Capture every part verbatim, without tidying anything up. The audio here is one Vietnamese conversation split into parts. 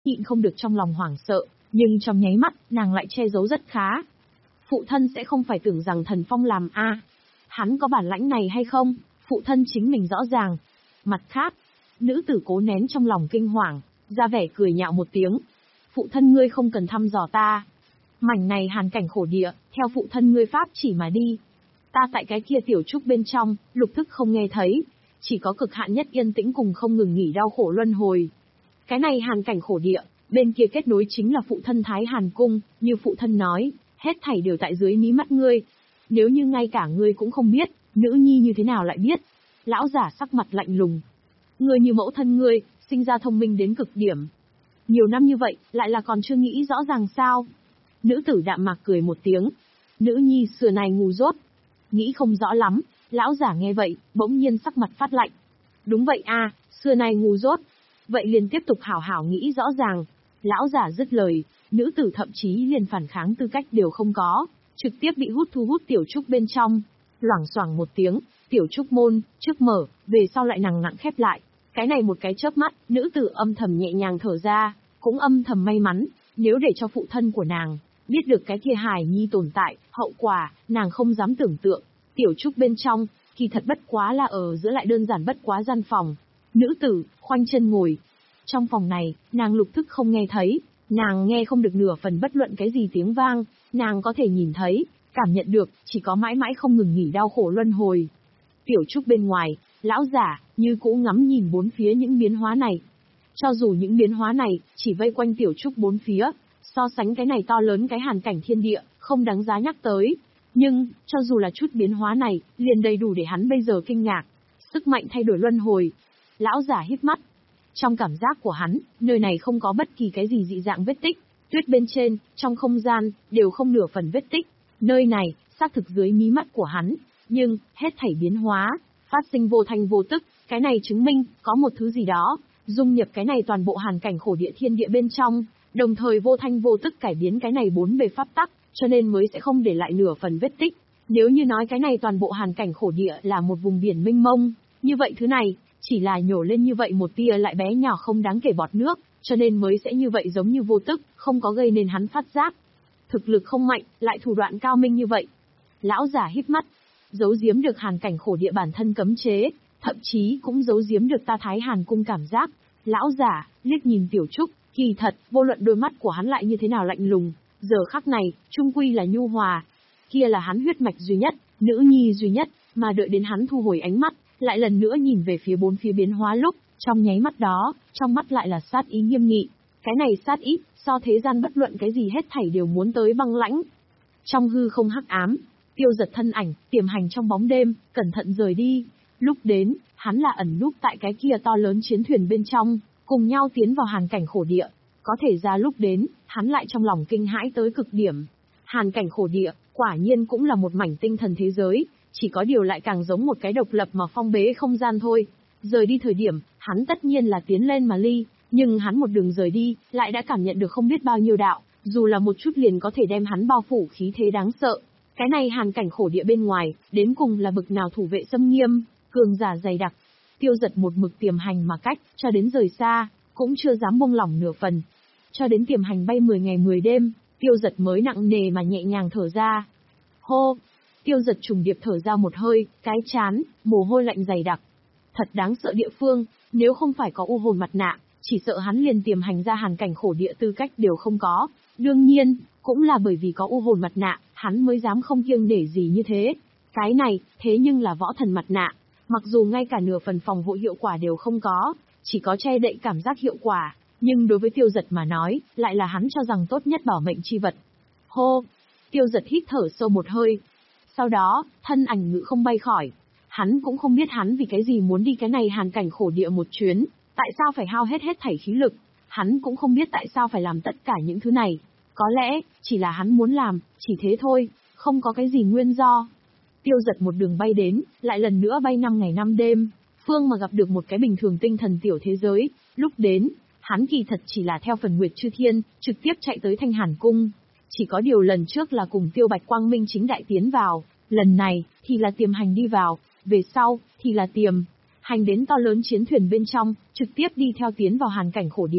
nhịn không được trong lòng hoảng sợ, nhưng trong nháy mắt, nàng lại che giấu rất khá. Phụ thân sẽ không phải tưởng rằng Thần Phong làm a? Hắn có bản lãnh này hay không, phụ thân chính mình rõ ràng. Mặt khác, nữ tử cố nén trong lòng kinh hoàng, ra vẻ cười nhạo một tiếng. Phụ thân ngươi không cần thăm dò ta. Mảnh này hàn cảnh khổ địa, theo phụ thân ngươi pháp chỉ mà đi. Ta tại cái kia tiểu trúc bên trong, lục thức không nghe thấy, chỉ có cực hạn nhất yên tĩnh cùng không ngừng nghỉ đau khổ luân hồi. Cái này hàn cảnh khổ địa, bên kia kết nối chính là phụ thân Thái Hàn Cung, như phụ thân nói, hết thảy đều tại dưới mí mắt ngươi. Nếu như ngay cả ngươi cũng không biết, nữ nhi như thế nào lại biết? Lão giả sắc mặt lạnh lùng. Ngươi như mẫu thân ngươi, sinh ra thông minh đến cực điểm. Nhiều năm như vậy, lại là còn chưa nghĩ rõ ràng sao? Nữ tử đạm mạc cười một tiếng. Nữ nhi xưa này ngu dốt. Nghĩ không rõ lắm, lão giả nghe vậy, bỗng nhiên sắc mặt phát lạnh. Đúng vậy a, xưa này ngu dốt. Vậy liền tiếp tục hảo hảo nghĩ rõ ràng. Lão giả dứt lời, nữ tử thậm chí liền phản kháng tư cách đều không có, trực tiếp bị hút thu hút tiểu trúc bên trong. Loảng xoảng một tiếng, tiểu trúc môn, trước mở, về sau lại nặng nặng khép lại. Cái này một cái chớp mắt, nữ tử âm thầm nhẹ nhàng thở ra, cũng âm thầm may mắn, nếu để cho phụ thân của nàng biết được cái kia hài nhi tồn tại, hậu quả, nàng không dám tưởng tượng. Tiểu trúc bên trong, kỳ thật bất quá là ở giữa lại đơn giản bất quá gian phòng. Nữ tử, khoanh chân ngồi. Trong phòng này, nàng lục thức không nghe thấy, nàng nghe không được nửa phần bất luận cái gì tiếng vang, nàng có thể nhìn thấy, cảm nhận được, chỉ có mãi mãi không ngừng nghỉ đau khổ luân hồi. Tiểu trúc bên ngoài, lão giả, như cũ ngắm nhìn bốn phía những biến hóa này. Cho dù những biến hóa này, chỉ vây quanh tiểu trúc bốn phía, so sánh cái này to lớn cái hàn cảnh thiên địa, không đáng giá nhắc tới. Nhưng, cho dù là chút biến hóa này, liền đầy đủ để hắn bây giờ kinh ngạc. Sức mạnh thay đổi luân hồi. Lão giả híp mắt. Trong cảm giác của hắn, nơi này không có bất kỳ cái gì dị dạng vết tích. Tuyết bên trên, trong không gian, đều không nửa phần vết tích. Nơi này, xác thực dưới mí mắt của hắn. Nhưng, hết thảy biến hóa, phát sinh vô thanh vô tức, cái này chứng minh, có một thứ gì đó, dung nhập cái này toàn bộ hàn cảnh khổ địa thiên địa bên trong, đồng thời vô thanh vô tức cải biến cái này bốn bề pháp tắc, cho nên mới sẽ không để lại nửa phần vết tích. Nếu như nói cái này toàn bộ hàn cảnh khổ địa là một vùng biển mênh mông, như vậy thứ này, chỉ là nhổ lên như vậy một tia lại bé nhỏ không đáng kể bọt nước, cho nên mới sẽ như vậy giống như vô tức, không có gây nên hắn phát giác. Thực lực không mạnh, lại thủ đoạn cao minh như vậy. Lão giả híp mắt, giấu giếm được hàn cảnh khổ địa bản thân cấm chế, thậm chí cũng giấu giếm được ta Thái Hàn Cung cảm giác. Lão giả, liếc nhìn tiểu trúc, kỳ thật, vô luận đôi mắt của hắn lại như thế nào lạnh lùng, giờ khắc này, trung quy là nhu hòa. Kia là hắn huyết mạch duy nhất, nữ nhi duy nhất, mà đợi đến hắn thu hồi ánh mắt, lại lần nữa nhìn về phía bốn phía biến hóa lúc, trong nháy mắt đó, trong mắt lại là sát ý nghiêm nghị. Cái này sát ý, so thế gian bất luận cái gì hết thảy đều muốn tới băng lãnh. Trong hư không hắc ám, Tiêu Giật thân ảnh, tiềm hành trong bóng đêm, cẩn thận rời đi. Lúc đến, hắn là ẩn núp tại cái kia to lớn chiến thuyền bên trong, cùng nhau tiến vào hàn cảnh khổ địa. Có thể ra lúc đến, hắn lại trong lòng kinh hãi tới cực điểm. Hàn cảnh khổ địa, quả nhiên cũng là một mảnh tinh thần thế giới, chỉ có điều lại càng giống một cái độc lập mà phong bế không gian thôi. Rời đi thời điểm, hắn tất nhiên là tiến lên mà ly, nhưng hắn một đường rời đi, lại đã cảm nhận được không biết bao nhiêu đạo, dù là một chút liền có thể đem hắn bao phủ khí thế đáng sợ. Cái này hàn cảnh khổ địa bên ngoài, đến cùng là bực nào thủ vệ xâm nghiêm, cường giả dày đặc. Tiêu Giật một mực tiềm hành mà cách, cho đến rời xa, cũng chưa dám buông lỏng nửa phần. Cho đến tiềm hành bay mười ngày mười đêm, Tiêu Giật mới nặng nề mà nhẹ nhàng thở ra. Hô! Tiêu Giật trùng điệp thở ra một hơi, cái chán, mồ hôi lạnh dày đặc. Thật đáng sợ địa phương, nếu không phải có u hồn mặt nạ, chỉ sợ hắn liền tiềm hành ra hàn cảnh khổ địa tư cách đều không có. Đương nhiên, cũng là bởi vì có u hồn mặt nạ, hắn mới dám không kiêng nể gì như thế. Cái này, thế nhưng là võ thần mặt nạ, mặc dù ngay cả nửa phần phòng hộ hiệu quả đều không có, chỉ có che đậy cảm giác hiệu quả, nhưng đối với Tiêu Giật mà nói, lại là hắn cho rằng tốt nhất bảo mệnh chi vật. Hô! Tiêu Giật hít thở sâu một hơi. Sau đó, thân ảnh ngự không bay khỏi. Hắn cũng không biết hắn vì cái gì muốn đi cái này hàn cảnh khổ địa một chuyến, tại sao phải hao hết hết thảy khí lực. Hắn cũng không biết tại sao phải làm tất cả những thứ này. Có lẽ, chỉ là hắn muốn làm, chỉ thế thôi, không có cái gì nguyên do. Tiêu Giật một đường bay đến, lại lần nữa bay năm ngày năm đêm, phương mà gặp được một cái bình thường tinh thần tiểu thế giới. Lúc đến, hắn kỳ thật chỉ là theo phần Nguyệt Chư Thiên, trực tiếp chạy tới Thanh Hàn Cung. Chỉ có điều lần trước là cùng Tiêu Bạch Quang Minh chính đại tiến vào, lần này, thì là tiềm hành đi vào, về sau, thì là tiềm hành đến to lớn chiến thuyền bên trong, trực tiếp đi theo tiến vào hàn cảnh khổ địa.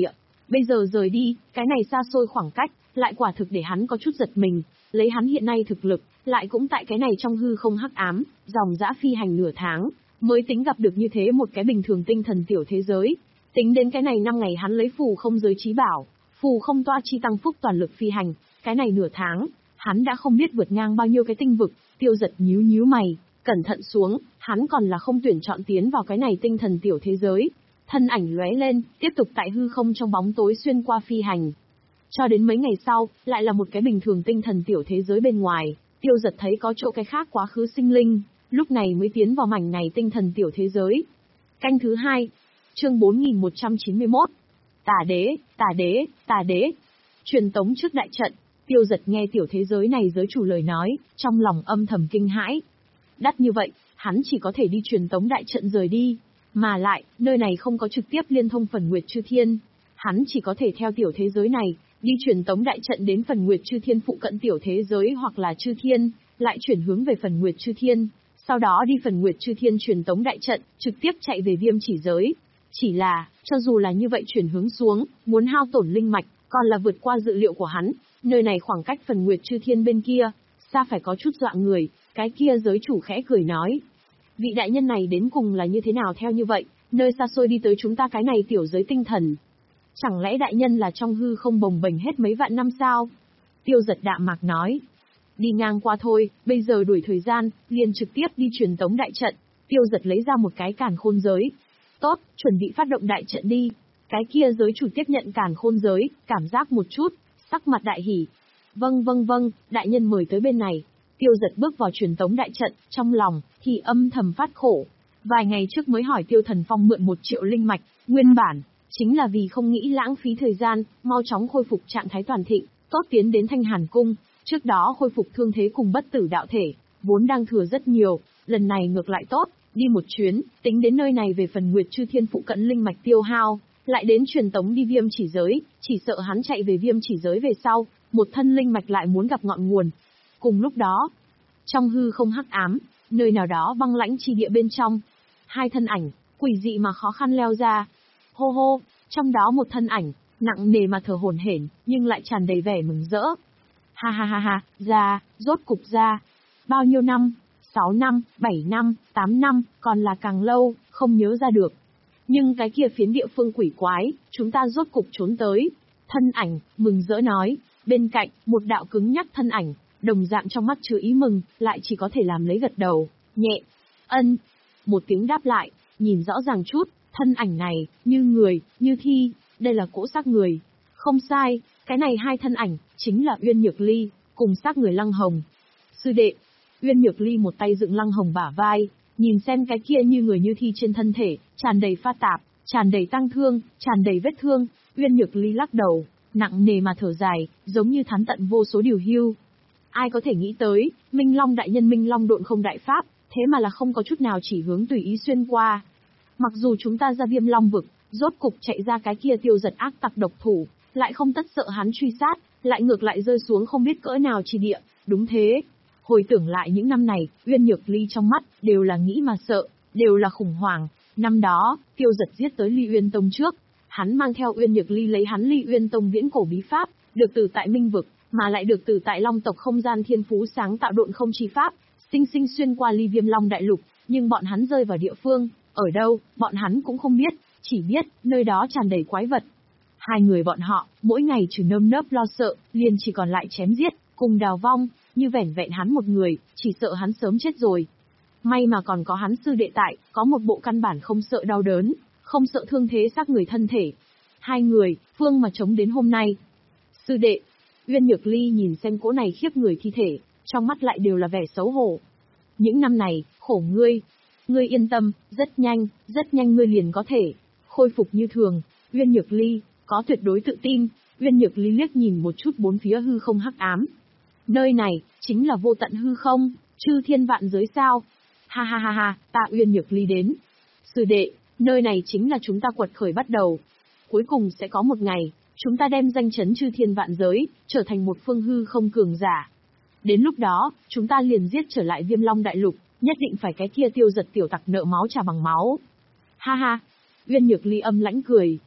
Bây giờ rời đi, cái này xa xôi khoảng cách, lại quả thực để hắn có chút giật mình, lấy hắn hiện nay thực lực, lại cũng tại cái này trong hư không hắc ám, dòng dã phi hành nửa tháng, mới tính gặp được như thế một cái bình thường tinh thần tiểu thế giới. Tính đến cái này năm ngày hắn lấy phù không giới trí bảo, phù không toa chi tăng phúc toàn lực phi hành, cái này nửa tháng, hắn đã không biết vượt ngang bao nhiêu cái tinh vực. Tiêu Giật nhíu nhíu mày, cẩn thận xuống, hắn còn là không tuyển chọn tiến vào cái này tinh thần tiểu thế giới. Thân ảnh lóe lên, tiếp tục tại hư không trong bóng tối xuyên qua phi hành. Cho đến mấy ngày sau, lại là một cái bình thường tinh thần tiểu thế giới bên ngoài, Tiêu Giật thấy có chỗ cái khác quá khứ sinh linh, lúc này mới tiến vào mảnh này tinh thần tiểu thế giới. Canh thứ hai, chương bốn nghìn một trăm chín mươi mốt. Tà đế, tà đế, tà đế. Truyền tống trước đại trận, Tiêu Giật nghe tiểu thế giới này giới chủ lời nói, trong lòng âm thầm kinh hãi. Đắt như vậy, hắn chỉ có thể đi truyền tống đại trận rời đi, mà lại, nơi này không có trực tiếp liên thông phần Nguyệt Chư Thiên. Hắn chỉ có thể theo tiểu thế giới này, đi truyền tống đại trận đến phần Nguyệt Chư Thiên phụ cận tiểu thế giới hoặc là Chư Thiên, lại chuyển hướng về phần Nguyệt Chư Thiên, sau đó đi phần Nguyệt Chư Thiên truyền tống đại trận, trực tiếp chạy về Viêm Chỉ giới. Chỉ là, cho dù là như vậy chuyển hướng xuống, muốn hao tổn linh mạch, còn là vượt qua dự liệu của hắn, nơi này khoảng cách phần Nguyệt Chư Thiên bên kia, xa phải có chút dọa người, cái kia giới chủ khẽ cười nói. Vị đại nhân này đến cùng là như thế nào theo như vậy, nơi xa xôi đi tới chúng ta cái này tiểu giới tinh thần. Chẳng lẽ đại nhân là trong hư không bồng bềnh hết mấy vạn năm sao? Tiêu Giật đạm mạc nói. Đi ngang qua thôi, bây giờ đuổi thời gian, liền trực tiếp đi truyền tống đại trận. Tiêu Giật lấy ra một cái càn khôn giới. Tốt, chuẩn bị phát động đại trận đi. Cái kia giới chủ tiếp nhận càn khôn giới, cảm giác một chút, sắc mặt đại hỉ. Vâng vâng vâng, đại nhân mời tới bên này. Tiêu Giật bước vào truyền tống đại trận, trong lòng thì âm thầm phát khổ. Vài ngày trước mới hỏi Tiêu Thần Phong mượn một triệu linh mạch, nguyên bản chính là vì không nghĩ lãng phí thời gian, mau chóng khôi phục trạng thái toàn thịnh, tốt tiến đến Thanh Hàn cung, trước đó khôi phục thương thế cùng bất tử đạo thể, vốn đang thừa rất nhiều, lần này ngược lại tốt, đi một chuyến, tính đến nơi này về phần Nguyệt Chư Thiên phụ cận linh mạch tiêu hao, lại đến truyền tống đi Viêm Chỉ giới, chỉ sợ hắn chạy về Viêm Chỉ giới về sau, một thân linh mạch lại muốn gặp ngọn nguồn. Cùng lúc đó, trong hư không hắc ám, nơi nào đó băng lãnh chi địa bên trong, hai thân ảnh, quỷ dị mà khó khăn leo ra. Hô hô, trong đó một thân ảnh, nặng nề mà thở hổn hển, nhưng lại tràn đầy vẻ mừng rỡ. Ha ha ha ha, ra, rốt cục ra. Bao nhiêu năm? Sáu năm, bảy năm, tám năm, còn là càng lâu, không nhớ ra được. Nhưng cái kia phiến địa phương quỷ quái, chúng ta rốt cục trốn tới. Thân ảnh, mừng rỡ nói, bên cạnh, một đạo cứng nhắc thân ảnh, đồng dạng trong mắt chứa ý mừng, lại chỉ có thể làm lấy gật đầu, nhẹ, ân. Một tiếng đáp lại, nhìn rõ ràng chút, thân ảnh này, như người, như thi, đây là cỗ xác người. Không sai, cái này hai thân ảnh, chính là Uyên Nhược Ly, cùng xác người Lăng Hồng. Sư đệ, Uyên Nhược Ly một tay dựng Lăng Hồng bả vai, nhìn xem cái kia như người như thi trên thân thể, tràn đầy pha tạp, tràn đầy tăng thương, tràn đầy vết thương, Uyên Nhược Ly lắc đầu, nặng nề mà thở dài, giống như thán tận vô số điều hưu. Ai có thể nghĩ tới, Minh Long đại nhân Minh Long độn không đại pháp, thế mà là không có chút nào chỉ hướng tùy ý xuyên qua. Mặc dù chúng ta ra Viêm Long vực, rốt cục chạy ra cái kia Tiêu Giật ác tặc độc thủ, lại không tất sợ hắn truy sát, lại ngược lại rơi xuống không biết cỡ nào chi địa, đúng thế. Hồi tưởng lại những năm này, Uyên Nhược Ly trong mắt, đều là nghĩ mà sợ, đều là khủng hoảng. Năm đó, Tiêu Giật giết tới Ly Uyên Tông trước, hắn mang theo Uyên Nhược Ly lấy hắn Ly Uyên Tông viễn cổ bí pháp, được từ tại Minh vực, mà lại được từ tại Long tộc không gian thiên phú sáng tạo độn không chi pháp, sinh sinh xuyên qua Ly Viêm Long đại lục, nhưng bọn hắn rơi vào địa phương, ở đâu, bọn hắn cũng không biết, chỉ biết, nơi đó tràn đầy quái vật. Hai người bọn họ, mỗi ngày trừ nơm nớp lo sợ, liền chỉ còn lại chém giết, cùng đào vong, như vẻn vẹn hắn một người, chỉ sợ hắn sớm chết rồi. May mà còn có hắn sư đệ tại, có một bộ căn bản không sợ đau đớn, không sợ thương thế xác người thân thể. Hai người, phương mà chống đến hôm nay. Sư đệ, Uyên Nhược Ly nhìn xem cỗ này khiếp người thi thể, trong mắt lại đều là vẻ xấu hổ. Những năm này, khổ ngươi. Ngươi yên tâm, rất nhanh, rất nhanh ngươi liền có thể khôi phục như thường. Uyên Nhược Ly có tuyệt đối tự tin. Uyên Nhược Ly liếc nhìn một chút bốn phía hư không hắc ám. Nơi này chính là vô tận hư không, chư thiên vạn giới sao? Ha ha ha ha, ta Uyên Nhược Ly đến. Sư đệ, nơi này chính là chúng ta quật khởi bắt đầu. Cuối cùng sẽ có một ngày, chúng ta đem danh chấn chư thiên vạn giới, trở thành một phương hư không cường giả. Đến lúc đó, chúng ta liền giết trở lại Viêm Long đại lục, nhất định phải cái kia Tiêu Giật tiểu tặc nợ máu trả bằng máu. Ha ha, Uyên Nhược Ly âm lãnh cười.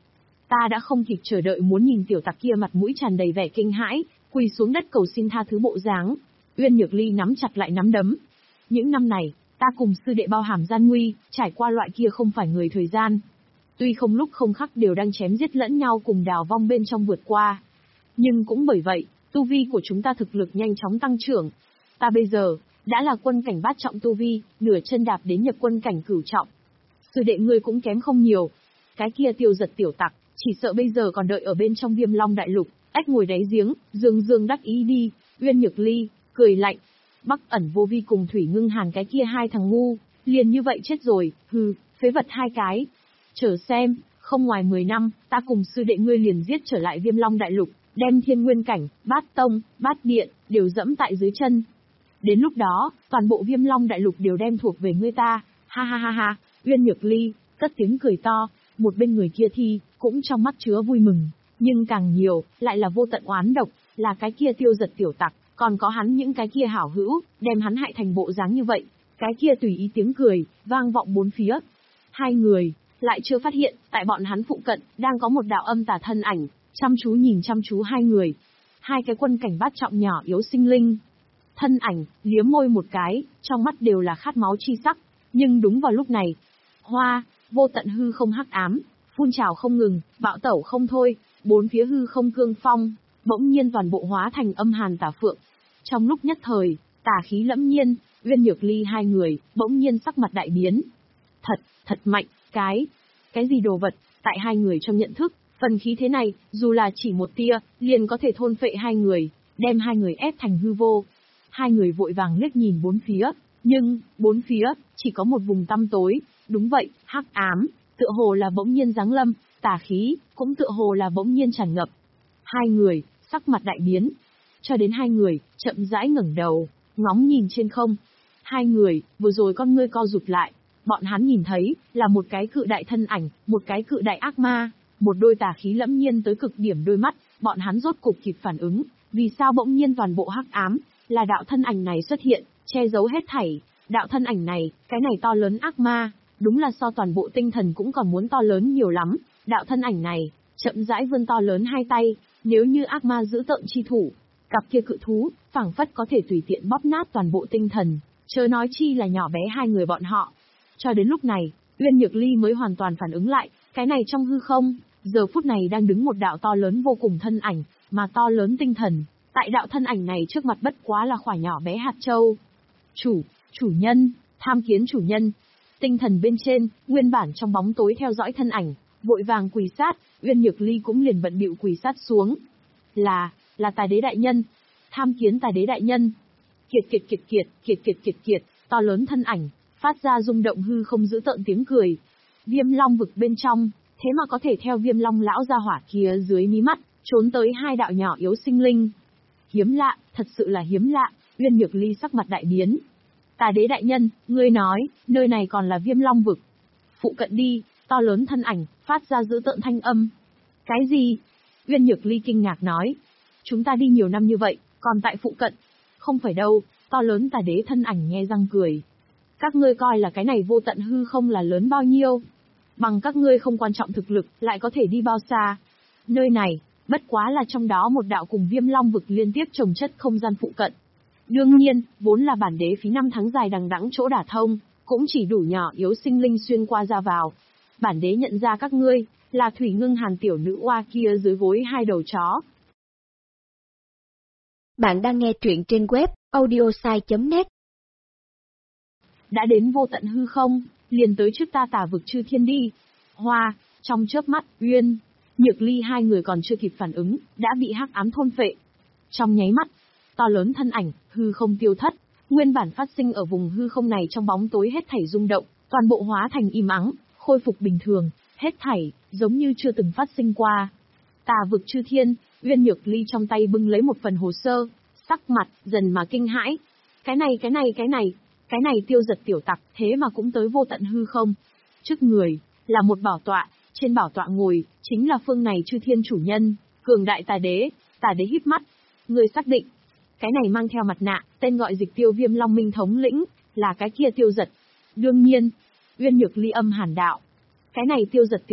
Ta đã không kịp chờ đợi muốn nhìn tiểu tặc kia mặt mũi tràn đầy vẻ kinh hãi, quỳ xuống đất cầu xin tha thứ bộ dáng. Uyên Nhược Ly nắm chặt lại nắm đấm. Những năm này, ta cùng sư đệ bao hàm gian nguy, trải qua loại kia không phải người thời gian. Tuy không lúc không khắc đều đang chém giết lẫn nhau cùng đào vong bên trong vượt qua. Nhưng cũng bởi vậy, tu vi của chúng ta thực lực nhanh chóng tăng trưởng. Ta bây giờ, đã là quân cảnh bát trọng tu vi, nửa chân đạp đến nhập quân cảnh cửu trọng. Sư đệ ngươi cũng kém không nhiều. Cái kia Tiêu Giật tiểu tặc, chỉ sợ bây giờ còn đợi ở bên trong Viêm Long đại lục, ếch ngồi đáy giếng, dương dương đắc ý đi. Uyên Nhược Ly cười lạnh. Bắc Ẩn Vô Vi cùng Thủy Ngưng Hàn cái kia hai thằng ngu, liền như vậy chết rồi, hừ, phế vật hai cái. Chờ xem, không ngoài mười năm, ta cùng sư đệ ngươi liền giết trở lại Viêm Long đại lục, đem Thiên Nguyên cảnh, Bát Tông, Bát Điện đều dẫm tại dưới chân. Đến lúc đó, toàn bộ Viêm Long đại lục đều đem thuộc về ngươi ta. Ha ha ha ha. Uyên Nhược Ly cất tiếng cười to, một bên người kia thì cũng trong mắt chứa vui mừng, nhưng càng nhiều lại là vô tận oán độc, là cái kia Tiêu Giật tiểu tặc, còn có hắn những cái kia hảo hữu, đem hắn hại thành bộ dáng như vậy. Cái kia tùy ý tiếng cười vang vọng bốn phía. Hai người lại chưa phát hiện, tại bọn hắn phụ cận đang có một đạo âm tà thân ảnh, chăm chú nhìn chăm chú hai người. Hai cái quân cảnh bát trọng nhỏ yếu sinh linh. Thân ảnh liếm môi một cái, trong mắt đều là khát máu chi sắc, nhưng đúng vào lúc này, hoa, vô tận hư không hắc ám, phun trào không ngừng, bạo tẩu không thôi, bốn phía hư không cương phong, bỗng nhiên toàn bộ hóa thành âm hàn tà phượng. Trong lúc nhất thời, tà khí lẫm nhiên, Uyên Nhược Ly hai người bỗng nhiên sắc mặt đại biến. Thật, thật mạnh, cái, cái gì đồ vật? Tại hai người trong nhận thức, phần khí thế này, dù là chỉ một tia, liền có thể thôn phệ hai người, đem hai người ép thành hư vô. Hai người vội vàng liếc nhìn bốn phía, nhưng bốn phía chỉ có một vùng tăm tối. Đúng vậy, hắc ám, tựa hồ là bỗng nhiên giáng lâm, tà khí cũng tựa hồ là bỗng nhiên tràn ngập. Hai người sắc mặt đại biến, cho đến hai người chậm rãi ngẩng đầu, ngóng nhìn trên không. Hai người vừa rồi con ngươi co rụt lại, bọn hắn nhìn thấy là một cái cự đại thân ảnh, một cái cự đại ác ma, một đôi tà khí lẫm nhiên tới cực điểm đôi mắt. Bọn hắn rốt cục kịp phản ứng, vì sao bỗng nhiên toàn bộ hắc ám, là đạo thân ảnh này xuất hiện, che giấu hết thảy. Đạo thân ảnh này, cái này to lớn ác ma, đúng là so toàn bộ tinh thần cũng còn muốn to lớn nhiều lắm. Đạo thân ảnh này, chậm rãi vươn to lớn hai tay, nếu như ác ma giữ tợn chi thủ, cặp kia cự thú, phảng phất có thể tùy tiện bóp nát toàn bộ tinh thần, chớ nói chi là nhỏ bé hai người bọn họ. Cho đến lúc này, Uyên Nhược Ly mới hoàn toàn phản ứng lại, cái này trong hư không, giờ phút này đang đứng một đạo to lớn vô cùng thân ảnh, mà to lớn tinh thần, tại đạo thân ảnh này trước mặt bất quá là khỏa nhỏ bé hạt châu. Chủ, chủ nhân, tham kiến chủ nhân. Tinh thần bên trên, nguyên bản trong bóng tối theo dõi thân ảnh, vội vàng quỳ sát, Uyên Nhược Ly cũng liền bận bịu quỳ sát xuống. Là, là Tài Đế đại nhân. Tham kiến Tài Đế đại nhân. Kiệt kiệt kiệt kiệt, kiệt kiệt kiệt kiệt, to lớn thân ảnh, phát ra rung động hư không giữ tợn tiếng cười. Viêm Long vực bên trong, thế mà có thể theo Viêm Long lão gia hỏa kia dưới mí mắt, trốn tới hai đạo nhỏ yếu sinh linh. Hiếm lạ, thật sự là hiếm lạ. Uyên Nhược Ly sắc mặt đại biến. Tà Đế đại nhân, ngươi nói, nơi này còn là Viêm Long vực. Phụ cận đi, to lớn thân ảnh, phát ra dữ tợn thanh âm. Cái gì? Uyên Nhược Ly kinh ngạc nói. Chúng ta đi nhiều năm như vậy, còn tại phụ cận. Không phải đâu, to lớn Tà Đế thân ảnh nghe răng cười. Các ngươi coi là cái này vô tận hư không là lớn bao nhiêu. Bằng các ngươi không quan trọng thực lực, lại có thể đi bao xa. Nơi này, bất quá là trong đó một đạo cùng Viêm Long vực liên tiếp chồng chất không gian phụ cận. Đương nhiên, vốn là bản đế phí năm tháng dài đằng đẵng chỗ đả thông, cũng chỉ đủ nhỏ yếu sinh linh xuyên qua ra vào. Bản đế nhận ra các ngươi, là Thủy Ngưng Hàn tiểu nữ oa kia dưới gối hai đầu chó. Bạn đang nghe truyện trên web audiosai chấm net. Đã đến vô tận hư không, liền tới trước ta Tà vực chư thiên đi. Hoa, trong chớp mắt, Uyên, Nhược Ly hai người còn chưa kịp phản ứng, đã bị hắc ám thôn phệ. Trong nháy mắt, to lớn thân ảnh, hư không tiêu thất, nguyên bản phát sinh ở vùng hư không này trong bóng tối hết thảy rung động, toàn bộ hóa thành im ắng, khôi phục bình thường, hết thảy giống như chưa từng phát sinh qua. Tà vực chư thiên, Uyên Nhược Ly trong tay bưng lấy một phần hồ sơ, sắc mặt dần mà kinh hãi. Cái này cái này cái này, cái này Tiêu Giật tiểu tặc, thế mà cũng tới vô tận hư không. Trước người là một bảo tọa, trên bảo tọa ngồi chính là phương này chư thiên chủ nhân, cường đại Tà Đế. Tà Đế híp mắt, người xác định cái này mang theo mặt nạ, tên gọi Dịch Tiêu Viêm Long Minh thống lĩnh, là cái kia Tiêu Giật. Đương nhiên, Uyên Nhược Ly âm hàn đạo. Cái này Tiêu Giật tiểu tặc,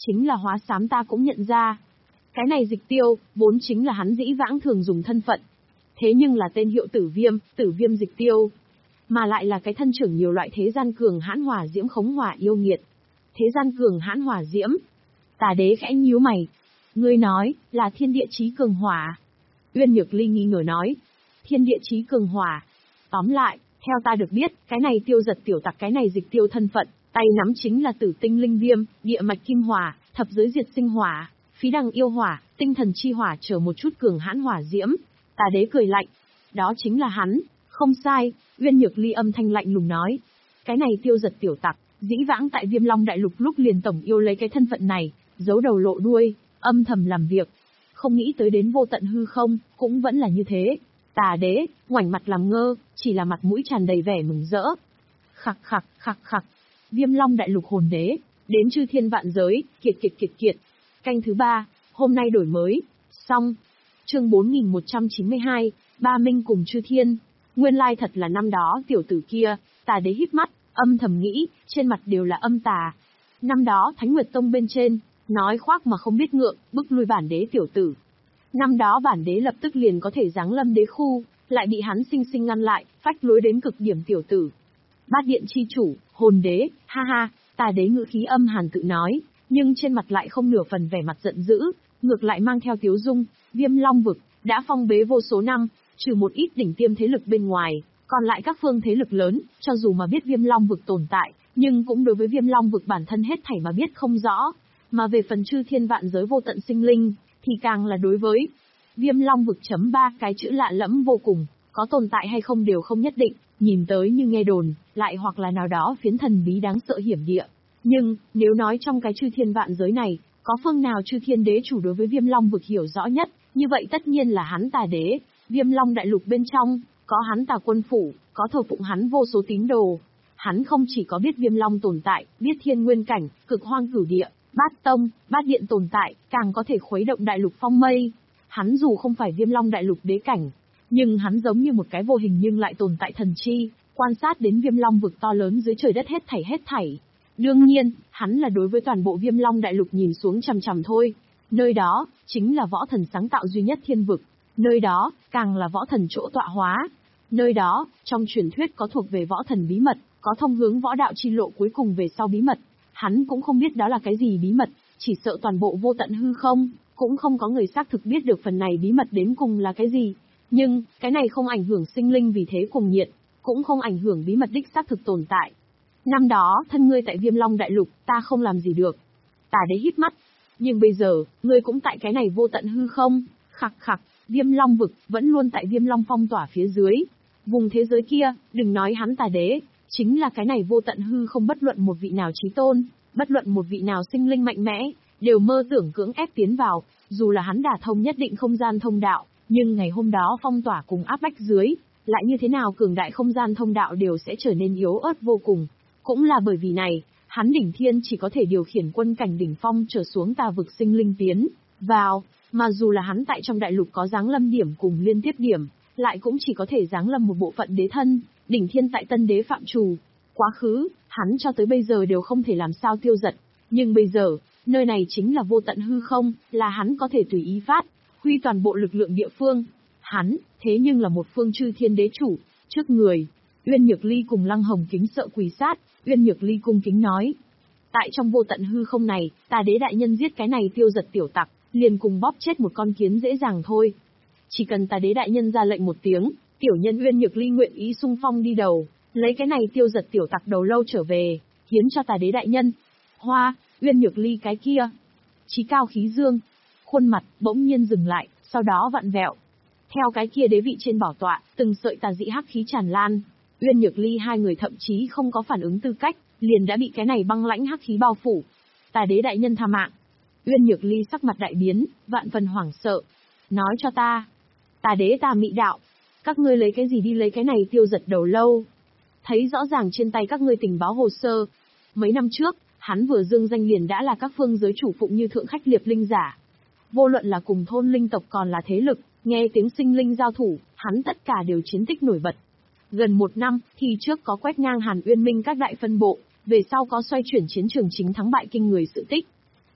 chính là hóa xám ta cũng nhận ra. Cái này Dịch Tiêu, vốn chính là hắn dĩ vãng thường dùng thân phận. Thế nhưng là tên hiệu Tử Viêm, Tử Viêm Dịch Tiêu. Mà lại là cái thân trưởng nhiều loại thế gian cường hãn hỏa diễm khống hỏa yêu nghiệt. Thế gian cường hãn hỏa diễm. Tà đế khẽ nhíu mày. Ngươi nói, là thiên địa chí cường hỏa. Uyên Nhược Ly nghi ngờ nói. Thiên địa chí cường hỏa. Tóm lại, theo ta được biết, cái này Tiêu Giật tiểu tặc cái này Dịch Tiêu thân phận, tay nắm chính là Tử Tinh Linh Viêm, địa mạch kim hỏa, thập giới diệt sinh hỏa, phí đằng yêu hỏa, tinh thần chi hỏa chờ một chút cường hãn hỏa diễm. Tà đế cười lạnh. Đó chính là hắn. Không sai, Uyên Nhược Ly âm thanh lạnh lùng nói. Cái này Tiêu Giật tiểu tặc, dĩ vãng tại Viêm Long Đại Lục lúc liền tổng yêu lấy cái thân phận này, giấu đầu lộ đuôi, âm thầm làm việc. Không nghĩ tới đến vô tận hư không, cũng vẫn là như thế. Tà đế, ngoảnh mặt làm ngơ, chỉ là mặt mũi tràn đầy vẻ mừng rỡ. Khặc khặc, khặc khặc. Viêm Long Đại Lục hồn đế, đến chư thiên vạn giới, kiệt kiệt kiệt kiệt. Canh thứ ba, hôm nay đổi mới. Xong. Chương bốn nghìn một trăm chín mươi hai, Ba Minh cùng chư thiên. Nguyên lai thật là năm đó tiểu tử kia. Tà đế híp mắt, âm thầm nghĩ, trên mặt đều là âm tà. Năm đó Thánh Nguyệt Tông bên trên, nói khoác mà không biết ngượng, bức lui bản đế tiểu tử. Năm đó bản đế lập tức liền có thể giáng lâm đế khu, lại bị hắn sinh sinh ngăn lại, phách lối đến cực điểm tiểu tử. Bát điện chi chủ, hồn đế, ha ha, tà đế ngữ khí âm hàn tự nói, nhưng trên mặt lại không nửa phần vẻ mặt giận dữ, ngược lại mang theo tiếu dung. Viêm Long vực đã phong bế vô số năm, trừ một ít đỉnh tiêm thế lực bên ngoài, còn lại các phương thế lực lớn, cho dù mà biết Viêm Long vực tồn tại, nhưng cũng đối với Viêm Long vực bản thân hết thảy mà biết không rõ. Mà về phần chư thiên vạn giới vô tận sinh linh, thì càng là đối với Viêm Long vực chấm ba cái chữ lạ lẫm vô cùng, có tồn tại hay không đều không nhất định, nhìn tới như nghe đồn, lại hoặc là nào đó phiến thần bí đáng sợ hiểm địa. Nhưng, nếu nói trong cái chư thiên vạn giới này, có phương nào chư thiên đế chủ đối với Viêm Long vực hiểu rõ nhất, như vậy tất nhiên là hắn Tà đế. Viêm Long đại lục bên trong, có hắn Tà quân phủ, có thờ phụng hắn vô số tín đồ. Hắn không chỉ có biết Viêm Long tồn tại, biết thiên nguyên cảnh, cực hoang cửu địa, bát tông, bát điện tồn tại, càng có thể khuấy động đại lục phong mây. Hắn dù không phải Viêm Long đại lục đế cảnh, nhưng hắn giống như một cái vô hình nhưng lại tồn tại thần chi, quan sát đến Viêm Long vực to lớn dưới trời đất hết thảy hết thảy. Đương nhiên, hắn là đối với toàn bộ Viêm Long đại lục nhìn xuống chằm chằm thôi. Nơi đó, chính là võ thần sáng tạo duy nhất thiên vực. Nơi đó, càng là võ thần chỗ tọa hóa. Nơi đó, trong truyền thuyết có thuộc về võ thần bí mật, có thông hướng võ đạo chi lộ cuối cùng về sau bí mật. Hắn cũng không biết đó là cái gì bí mật, chỉ sợ toàn bộ vô tận hư không, cũng không có người xác thực biết được phần này bí mật đến cùng là cái gì. Nhưng, cái này không ảnh hưởng sinh linh vì thế cùng nhiệt, cũng không ảnh hưởng bí mật đích xác thực tồn tại. Năm đó, thân ngươi tại Viêm Long đại lục, ta không làm gì được. Tà đế híp mắt. Nhưng bây giờ, ngươi cũng tại cái này vô tận hư không, khặc khặc, Viêm Long vực, vẫn luôn tại Viêm Long phong tỏa phía dưới. Vùng thế giới kia, đừng nói hắn Tà đế, chính là cái này vô tận hư không bất luận một vị nào chí tôn, bất luận một vị nào sinh linh mạnh mẽ, đều mơ tưởng cưỡng ép tiến vào, dù là hắn đả thông nhất định không gian thông đạo, nhưng ngày hôm đó phong tỏa cùng áp bách dưới, lại như thế nào cường đại không gian thông đạo đều sẽ trở nên yếu ớt vô cùng. Cũng là bởi vì này, hắn đỉnh thiên chỉ có thể điều khiển quân cảnh đỉnh phong trở xuống tà vực sinh linh tiến vào, mà dù là hắn tại trong đại lục có giáng lâm điểm cùng liên tiếp điểm, lại cũng chỉ có thể giáng lâm một bộ phận đế thân, đỉnh thiên tại tân đế phạm trù. Quá khứ, hắn cho tới bây giờ đều không thể làm sao tiêu giật, nhưng bây giờ, nơi này chính là vô tận hư không, là hắn có thể tùy ý phát huy toàn bộ lực lượng địa phương. Hắn, thế nhưng là một phương chư thiên đế chủ, trước người, Uyên Nhược Ly cùng Lăng Hồng kính sợ quỳ sát, Uyên Nhược Ly cung kính nói. Tại trong vô tận hư không này, Tà đế đại nhân giết cái này tiêu giật tiểu tặc, liền cùng bóp chết một con kiến dễ dàng thôi. Chỉ cần Tà đế đại nhân ra lệnh một tiếng, tiểu nhân Uyên Nhược Ly nguyện ý xung phong đi đầu, lấy cái này tiêu giật tiểu tặc đầu lâu trở về, hiến cho Tà đế đại nhân. Hoa, Uyên Nhược Ly cái kia, chí cao khí dương, khuôn mặt bỗng nhiên dừng lại, sau đó vặn vẹo. Theo cái kia đế vị trên bảo tọa, từng sợi tà dị hắc khí tràn lan. Uyên Nhược Ly hai người thậm chí không có phản ứng tư cách, liền đã bị cái này băng lãnh hắc khí bao phủ. Tà đế đại nhân tha mạng. Uyên Nhược Ly sắc mặt đại biến, vạn phần hoảng sợ. Nói cho ta, Tà đế tà mị đạo, các ngươi lấy cái gì đi lấy cái này tiêu giật đầu lâu? Thấy rõ ràng trên tay các ngươi tình báo hồ sơ. Mấy năm trước, hắn vừa dương danh liền đã là các phương giới chủ phụng như thượng khách liệp linh giả. Vô luận là cùng thôn linh tộc còn là thế lực, nghe tiếng sinh linh giao thủ, hắn tất cả đều chiến tích nổi bật. Gần một năm, thì trước có quét ngang Hàn Uyên Minh các đại phân bộ, về sau có xoay chuyển chiến trường chính thắng bại kinh người sự tích.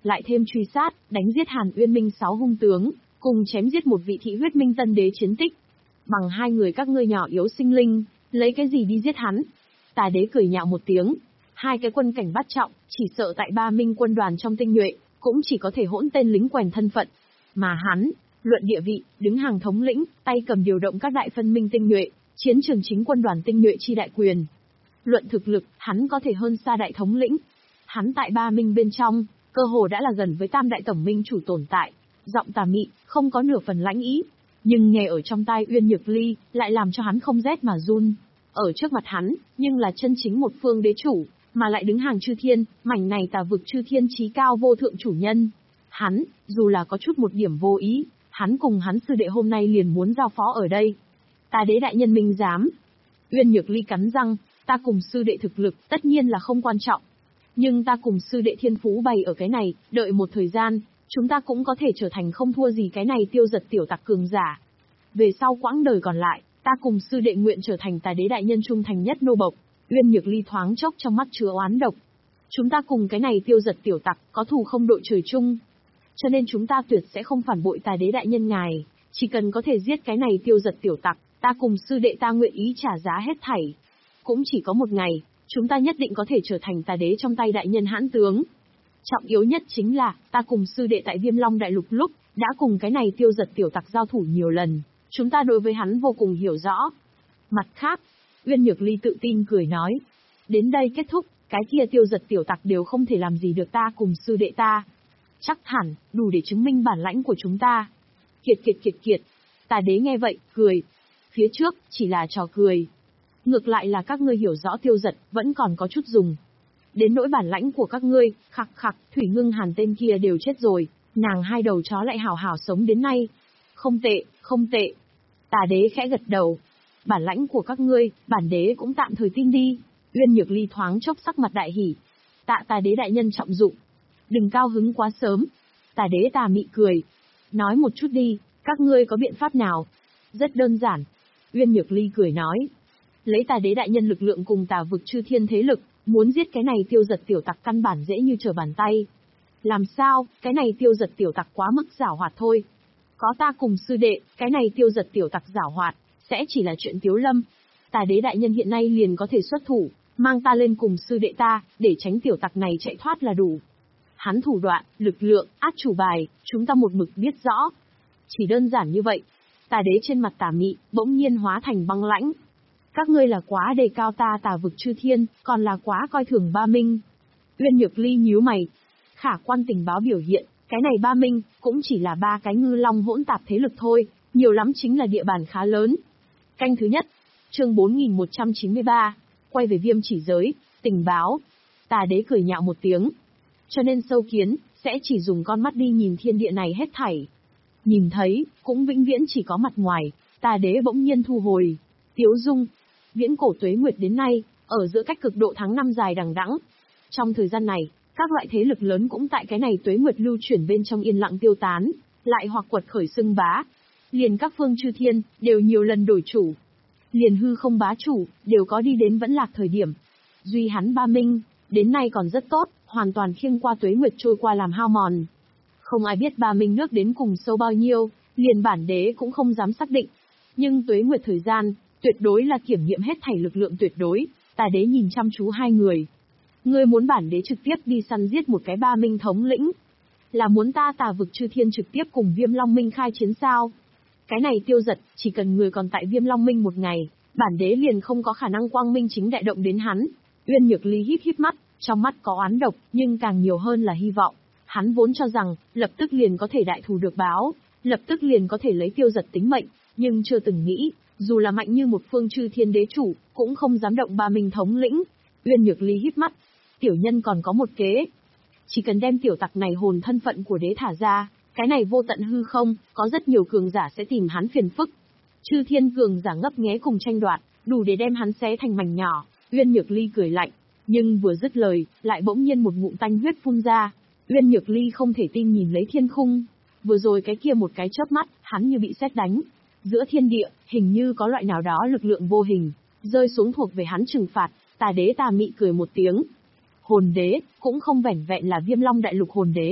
lại thêm truy sát, đánh giết Hàn Uyên Minh sáu hung tướng, cùng chém giết một vị thị huyết minh tân đế chiến tích. Bằng hai người các ngươi nhỏ yếu sinh linh, lấy cái gì đi giết hắn? Tà đế cười nhạo một tiếng. Hai cái quân cảnh bát trọng, chỉ sợ tại ba minh quân đoàn trong tinh nhuệ, cũng chỉ có thể hỗn tên lính quèn thân phận. Mà hắn, luận địa vị, đứng hàng thống lĩnh, tay cầm điều động các đại phân minh tinh nhuệ, chiến trường chính quân đoàn tinh nhuệ chi đại quyền. Luận thực lực, hắn có thể hơn xa đại thống lĩnh. Hắn tại ba minh bên trong, cơ hồ đã là gần với tam đại tổng minh chủ tồn tại, giọng tà mị, không có nửa phần lãnh ý. Nhưng nghe ở trong tai Uyên Nhược Ly, lại làm cho hắn không rét mà run. Ở trước mặt hắn, nhưng là chân chính một phương đế chủ, mà lại đứng hàng chư thiên, mảnh này tà vực chư thiên chí cao vô thượng chủ nhân. Hắn, dù là có chút một điểm vô ý, hắn cùng hắn sư đệ hôm nay liền muốn giao phó ở đây. Tà đế đại nhân minh dám. Uyên Nhược Ly cắn răng, ta cùng sư đệ thực lực, tất nhiên là không quan trọng. Nhưng ta cùng sư đệ thiên phú bày ở cái này, đợi một thời gian, chúng ta cũng có thể trở thành không thua gì cái này tiêu giật tiểu tặc cường giả. Về sau quãng đời còn lại, ta cùng sư đệ nguyện trở thành tà đế đại nhân trung thành nhất nô bộc. Uyên Nhược Ly thoáng chốc trong mắt chứa oán độc. Chúng ta cùng cái này tiêu giật tiểu tặc, có thù không đội trời chung. Cho nên chúng ta tuyệt sẽ không phản bội tà đế đại nhân ngài, chỉ cần có thể giết cái này tiêu giật tiểu tặc, ta cùng sư đệ ta nguyện ý trả giá hết thảy. Cũng chỉ có một ngày, chúng ta nhất định có thể trở thành tà đế trong tay đại nhân hãn tướng. Trọng yếu nhất chính là, ta cùng sư đệ tại Viêm Long Đại Lục lúc, đã cùng cái này tiêu giật tiểu tặc giao thủ nhiều lần, chúng ta đối với hắn vô cùng hiểu rõ. Mặt khác, Uyên Nhược Ly tự tin cười nói, đến đây kết thúc, cái kia tiêu giật tiểu tặc đều không thể làm gì được ta cùng sư đệ ta. Chắc hẳn, đủ để chứng minh bản lãnh của chúng ta. Kiệt kiệt kiệt kiệt. Tà đế nghe vậy, cười. Phía trước, chỉ là trò cười. Ngược lại là các ngươi hiểu rõ tiêu giật, vẫn còn có chút dùng. Đến nỗi bản lãnh của các ngươi, khặc khặc, Thủy Ngưng Hàn tên kia đều chết rồi, nàng hai đầu chó lại hảo hảo sống đến nay. Không tệ, không tệ. Tà đế khẽ gật đầu. Bản lãnh của các ngươi, bản đế cũng tạm thời tin đi. Uyên Nhược Ly thoáng chốc sắc mặt đại hỉ. Tạ tà đế đại nhân trọng dụng. Đừng cao hứng quá sớm. Tà đế tà mị cười. Nói một chút đi, các ngươi có biện pháp nào? Rất đơn giản. Uyên Nhược Ly cười nói. Lấy tà đế đại nhân lực lượng cùng tà vực chư thiên thế lực, muốn giết cái này tiêu giật tiểu tặc căn bản dễ như trở bàn tay. Làm sao, cái này tiêu giật tiểu tặc quá mức giảo hoạt thôi. Có ta cùng sư đệ, cái này tiêu giật tiểu tặc giảo hoạt, sẽ chỉ là chuyện tiếu lâm. Tà đế đại nhân hiện nay liền có thể xuất thủ, mang ta lên cùng sư đệ ta, để tránh tiểu tặc này chạy thoát là đủ. Hắn thủ đoạn, lực lượng, át chủ bài, chúng ta một mực biết rõ. Chỉ đơn giản như vậy. Tà đế trên mặt tà mị, bỗng nhiên hóa thành băng lãnh. Các ngươi là quá đề cao ta tà vực chư thiên, còn là quá coi thường ba minh. Uyên Nhược Ly nhíu mày. Khả quan tình báo biểu hiện, cái này ba minh, cũng chỉ là ba cái ngư long hỗn tạp thế lực thôi, nhiều lắm chính là địa bàn khá lớn. Canh thứ nhất, chương bốn nghìn một trăm chín mươi ba, quay về viêm chỉ giới, tình báo. Tà đế cười nhạo một tiếng. Cho nên sâu kiến, sẽ chỉ dùng con mắt đi nhìn thiên địa này hết thảy. Nhìn thấy, cũng vĩnh viễn chỉ có mặt ngoài, tà đế bỗng nhiên thu hồi. Tiếu dung, viễn cổ tuế nguyệt đến nay, ở giữa cách cực độ tháng năm dài đằng đẵng. Trong thời gian này, các loại thế lực lớn cũng tại cái này tuế nguyệt lưu chuyển bên trong yên lặng tiêu tán, lại hoặc quật khởi xưng bá. Liền các phương chư thiên, đều nhiều lần đổi chủ. Liền hư không bá chủ, đều có đi đến vẫn lạc thời điểm. Duy hắn ba minh, đến nay còn rất tốt, hoàn toàn khiêng qua tuế nguyệt trôi qua làm hao mòn. Không ai biết ba minh nước đến cùng sâu bao nhiêu, liền bản đế cũng không dám xác định. Nhưng tuế nguyệt thời gian, tuyệt đối là kiểm nghiệm hết thảy lực lượng tuyệt đối. Tà đế nhìn chăm chú hai người. Ngươi muốn bản đế trực tiếp đi săn giết một cái ba minh thống lĩnh, là muốn ta tà vực chư thiên trực tiếp cùng Viêm Long Minh khai chiến sao? Cái này tiêu giật, chỉ cần người còn tại Viêm Long Minh một ngày, bản đế liền không có khả năng quang minh chính đại động đến hắn. Uyên Nhược Ly híp híp mắt, trong mắt có oán độc, nhưng càng nhiều hơn là hy vọng. Hắn vốn cho rằng, lập tức liền có thể đại thù được báo, lập tức liền có thể lấy tiêu giật tính mệnh, nhưng chưa từng nghĩ, dù là mạnh như một phương chư thiên đế chủ, cũng không dám động ba minh thống lĩnh. Uyên Nhược Ly híp mắt, tiểu nhân còn có một kế. Chỉ cần đem tiểu tặc này hồn thân phận của đế thả ra, cái này vô tận hư không, có rất nhiều cường giả sẽ tìm hắn phiền phức. Chư thiên cường giả ngấp nghé cùng tranh đoạt, đủ để đem hắn xé thành mảnh nhỏ. Uyên Nhược Ly cười lạnh, nhưng vừa dứt lời, lại bỗng nhiên một ngụm tanh huyết phun ra. Uyên Nhược Ly không thể tin nhìn lấy thiên khung. Vừa rồi cái kia một cái chớp mắt, hắn như bị sét đánh. Giữa thiên địa, hình như có loại nào đó lực lượng vô hình, rơi xuống thuộc về hắn trừng phạt. Tà đế tà mị cười một tiếng. Hồn đế, cũng không vẻn vẹn là Viêm Long Đại Lục hồn đế,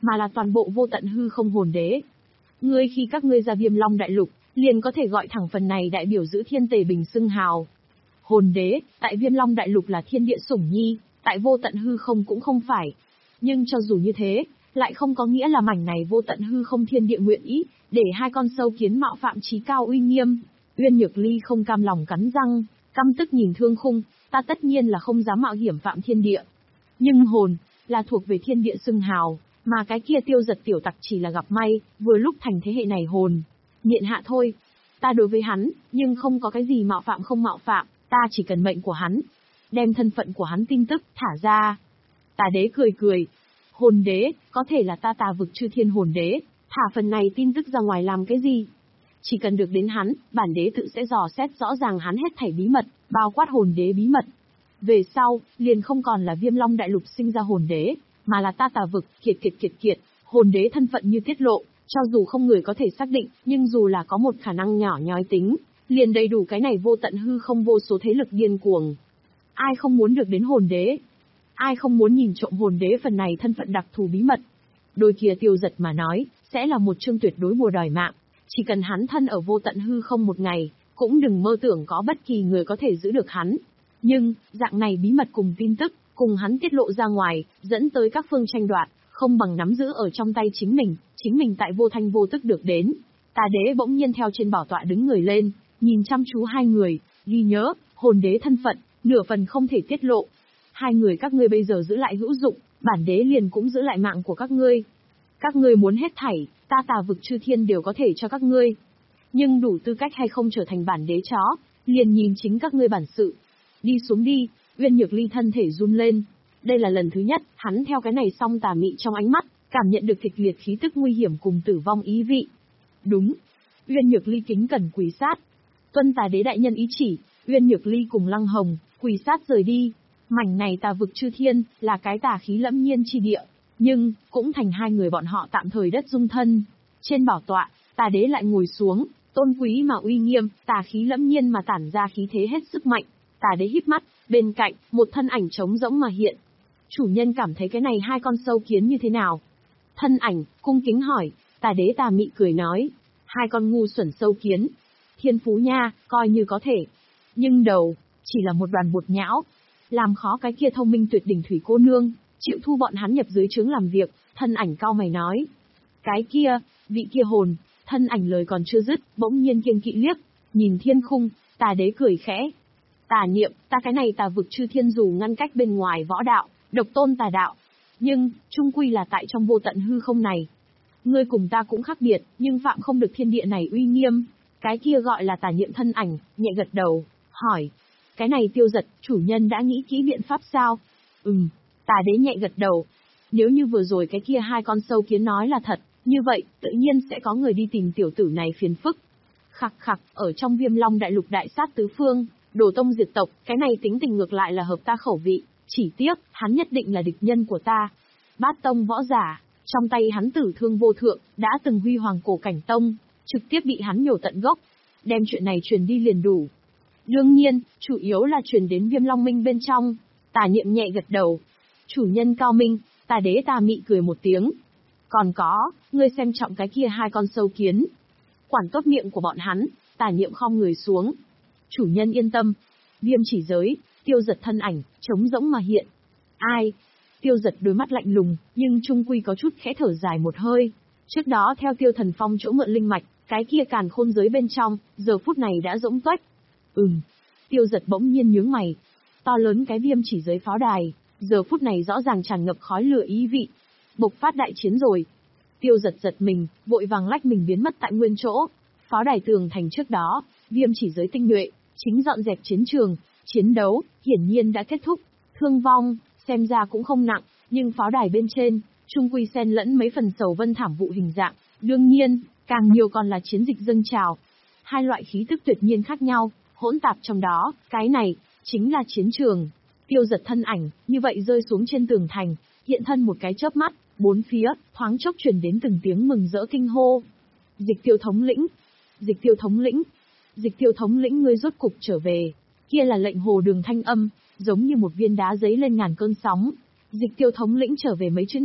mà là toàn bộ vô tận hư không hồn đế. Ngươi khi các ngươi ra Viêm Long Đại Lục, liền có thể gọi thẳng phần này đại biểu giữ thiên tề bình xưng hào. Hồn đế, tại Viêm Long Đại Lục là thiên địa sủng nhi, tại vô tận hư không cũng không phải. Nhưng cho dù như thế, lại không có nghĩa là mảnh này vô tận hư không thiên địa nguyện ý, để hai con sâu kiến mạo phạm chí cao uy nghiêm. Uyên Nhược Ly không cam lòng cắn răng, căm tức nhìn Thương Khung, ta tất nhiên là không dám mạo hiểm phạm thiên địa. Nhưng hồn, là thuộc về thiên địa xưng hào, mà cái kia Tiêu Giật tiểu tặc chỉ là gặp may, vừa lúc thành thế hệ này hồn. Miện hạ thôi. Ta đối với hắn, nhưng không có cái gì mạo phạm không mạo phạm, ta chỉ cần mệnh của hắn. Đem thân phận của hắn tin tức thả ra. Tà đế cười cười. Hồn đế, có thể là ta Tà vực chư thiên hồn đế, thả phần này tin tức ra ngoài làm cái gì? Chỉ cần được đến hắn, bản đế tự sẽ dò xét rõ ràng hắn hết thảy bí mật, bao quát hồn đế bí mật. Về sau, liền không còn là Viêm Long Đại Lục sinh ra hồn đế, mà là ta Tà vực, kiệt kiệt kiệt kiệt, hồn đế thân phận như tiết lộ, cho dù không người có thể xác định, nhưng dù là có một khả năng nhỏ nhoi tính, liền đầy đủ cái này vô tận hư không vô số thế lực điên cuồng. Ai không muốn được đến hồn đế? Ai không muốn nhìn trộm hồn đế phần này thân phận đặc thù bí mật? Đôi kia Tiêu Giật mà nói, sẽ là một chương tuyệt đối bùa đòi mạng. Chỉ cần hắn thân ở vô tận hư không một ngày, cũng đừng mơ tưởng có bất kỳ người có thể giữ được hắn. Nhưng, dạng này bí mật cùng tin tức, cùng hắn tiết lộ ra ngoài, dẫn tới các phương tranh đoạt, không bằng nắm giữ ở trong tay chính mình, chính mình tại vô thanh vô tức được đến. Tà đế bỗng nhiên theo trên bảo tọa đứng người lên, nhìn chăm chú hai người, ghi nhớ, hồn đế thân phận, nửa phần không thể tiết lộ. Hai người các ngươi bây giờ giữ lại hữu dụng, bản đế liền cũng giữ lại mạng của các ngươi. Các ngươi muốn hết thảy, ta Tà vực chư thiên đều có thể cho các ngươi. Nhưng đủ tư cách hay không trở thành bản đế chó, liền nhìn chính các ngươi bản sự. Đi xuống đi. Uyên Nhược Ly thân thể run lên. Đây là lần thứ nhất, hắn theo cái này song tà mị trong ánh mắt, cảm nhận được kịch liệt khí tức nguy hiểm cùng tử vong ý vị. Đúng. Uyên Nhược Ly kính cẩn quỳ sát. Tuân Tà đế đại nhân ý chỉ, Uyên Nhược Ly cùng Lăng Hồng, quỳ sát rời đi. Mảnh này Tà vực chư thiên, là cái tà khí lẫm nhiên chi địa, nhưng, cũng thành hai người bọn họ tạm thời đất dung thân. Trên bảo tọa, Tà đế lại ngồi xuống, tôn quý mà uy nghiêm, tà khí lẫm nhiên mà tản ra khí thế hết sức mạnh. Tà đế híp mắt, bên cạnh, một thân ảnh trống rỗng mà hiện. Chủ nhân cảm thấy cái này hai con sâu kiến như thế nào? Thân ảnh, cung kính hỏi, Tà đế tà mị cười nói, hai con ngu xuẩn sâu kiến. Thiên phú nha, coi như có thể. Nhưng đầu, chỉ là một đoàn bột nhão. Làm khó cái kia thông minh tuyệt đỉnh thủy cô nương, chịu thu bọn hắn nhập dưới trướng làm việc, thân ảnh cao mày nói. Cái kia, vị kia hồn, thân ảnh lời còn chưa dứt, bỗng nhiên kiêng kỵ liếc, nhìn Thiên Khung, Tà đế cười khẽ. Tà niệm, ta cái này Tà vực chư thiên dù ngăn cách bên ngoài võ đạo, độc tôn tà đạo. Nhưng, chung quy là tại trong vô tận hư không này. Ngươi cùng ta cũng khác biệt, nhưng phạm không được thiên địa này uy nghiêm. Cái kia gọi là Tà niệm thân ảnh, nhẹ gật đầu, hỏi. Cái này Tiêu Giật, chủ nhân đã nghĩ kỹ biện pháp sao? Ừm, Tà đế nhẹ gật đầu. Nếu như vừa rồi cái kia hai con sâu kiến nói là thật, như vậy, tự nhiên sẽ có người đi tìm tiểu tử này phiền phức. Khặc khặc, ở trong Viêm Long Đại Lục đại sát tứ phương, đổ tông diệt tộc, cái này tính tình ngược lại là hợp ta khẩu vị, chỉ tiếc, hắn nhất định là địch nhân của ta. Bát tông võ giả, trong tay hắn tử thương vô thượng, đã từng huy hoàng cổ cảnh tông, trực tiếp bị hắn nhổ tận gốc. Đem chuyện này truyền đi liền đủ. Đương nhiên, chủ yếu là truyền đến Viêm Long Minh bên trong. Tà niệm nhẹ gật đầu. Chủ nhân cao minh, Tà đế tà mị cười một tiếng. Còn có, ngươi xem trọng cái kia hai con sâu kiến. Quản tốt miệng của bọn hắn, Tà niệm khom người xuống. Chủ nhân yên tâm. Viêm chỉ giới, Tiêu Giật thân ảnh, trống rỗng mà hiện. Ai? Tiêu Giật đôi mắt lạnh lùng, nhưng trung quy có chút khẽ thở dài một hơi. Trước đó theo Tiêu Thần Phong chỗ mượn linh mạch, cái kia càn khôn giới bên trong, giờ phút này đã rỗng tuếch. Ừm. Tiêu Giật bỗng nhiên nhướng mày. To lớn cái viêm chỉ giới pháo đài, giờ phút này rõ ràng tràn ngập khói lửa ý vị. Bộc phát đại chiến rồi. Tiêu Giật giật mình, vội vàng lách mình biến mất tại nguyên chỗ. Pháo đài tường thành trước đó, viêm chỉ giới tinh nhuệ, chính dọn dẹp chiến trường, chiến đấu, hiển nhiên đã kết thúc. Thương vong, xem ra cũng không nặng, nhưng pháo đài bên trên, trung quy xen lẫn mấy phần sầu vân thảm vụ hình dạng. Đương nhiên, càng nhiều còn là chiến dịch dâng trào. Hai loại khí tức tuyệt nhiên khác nhau, hỗn tạp trong đó, cái này, chính là chiến trường. Tiêu Giật thân ảnh, như vậy rơi xuống trên tường thành, hiện thân một cái chớp mắt, bốn phía, thoáng chốc truyền đến từng tiếng mừng rỡ kinh hô. Dịch Tiêu thống lĩnh, Dịch Tiêu thống lĩnh, Dịch Tiêu thống lĩnh ngươi rốt cục trở về. Kia là lệnh hồ đường thanh âm, giống như một viên đá giấy lên ngàn cơn sóng. Dịch Tiêu thống lĩnh trở về mấy chữ này,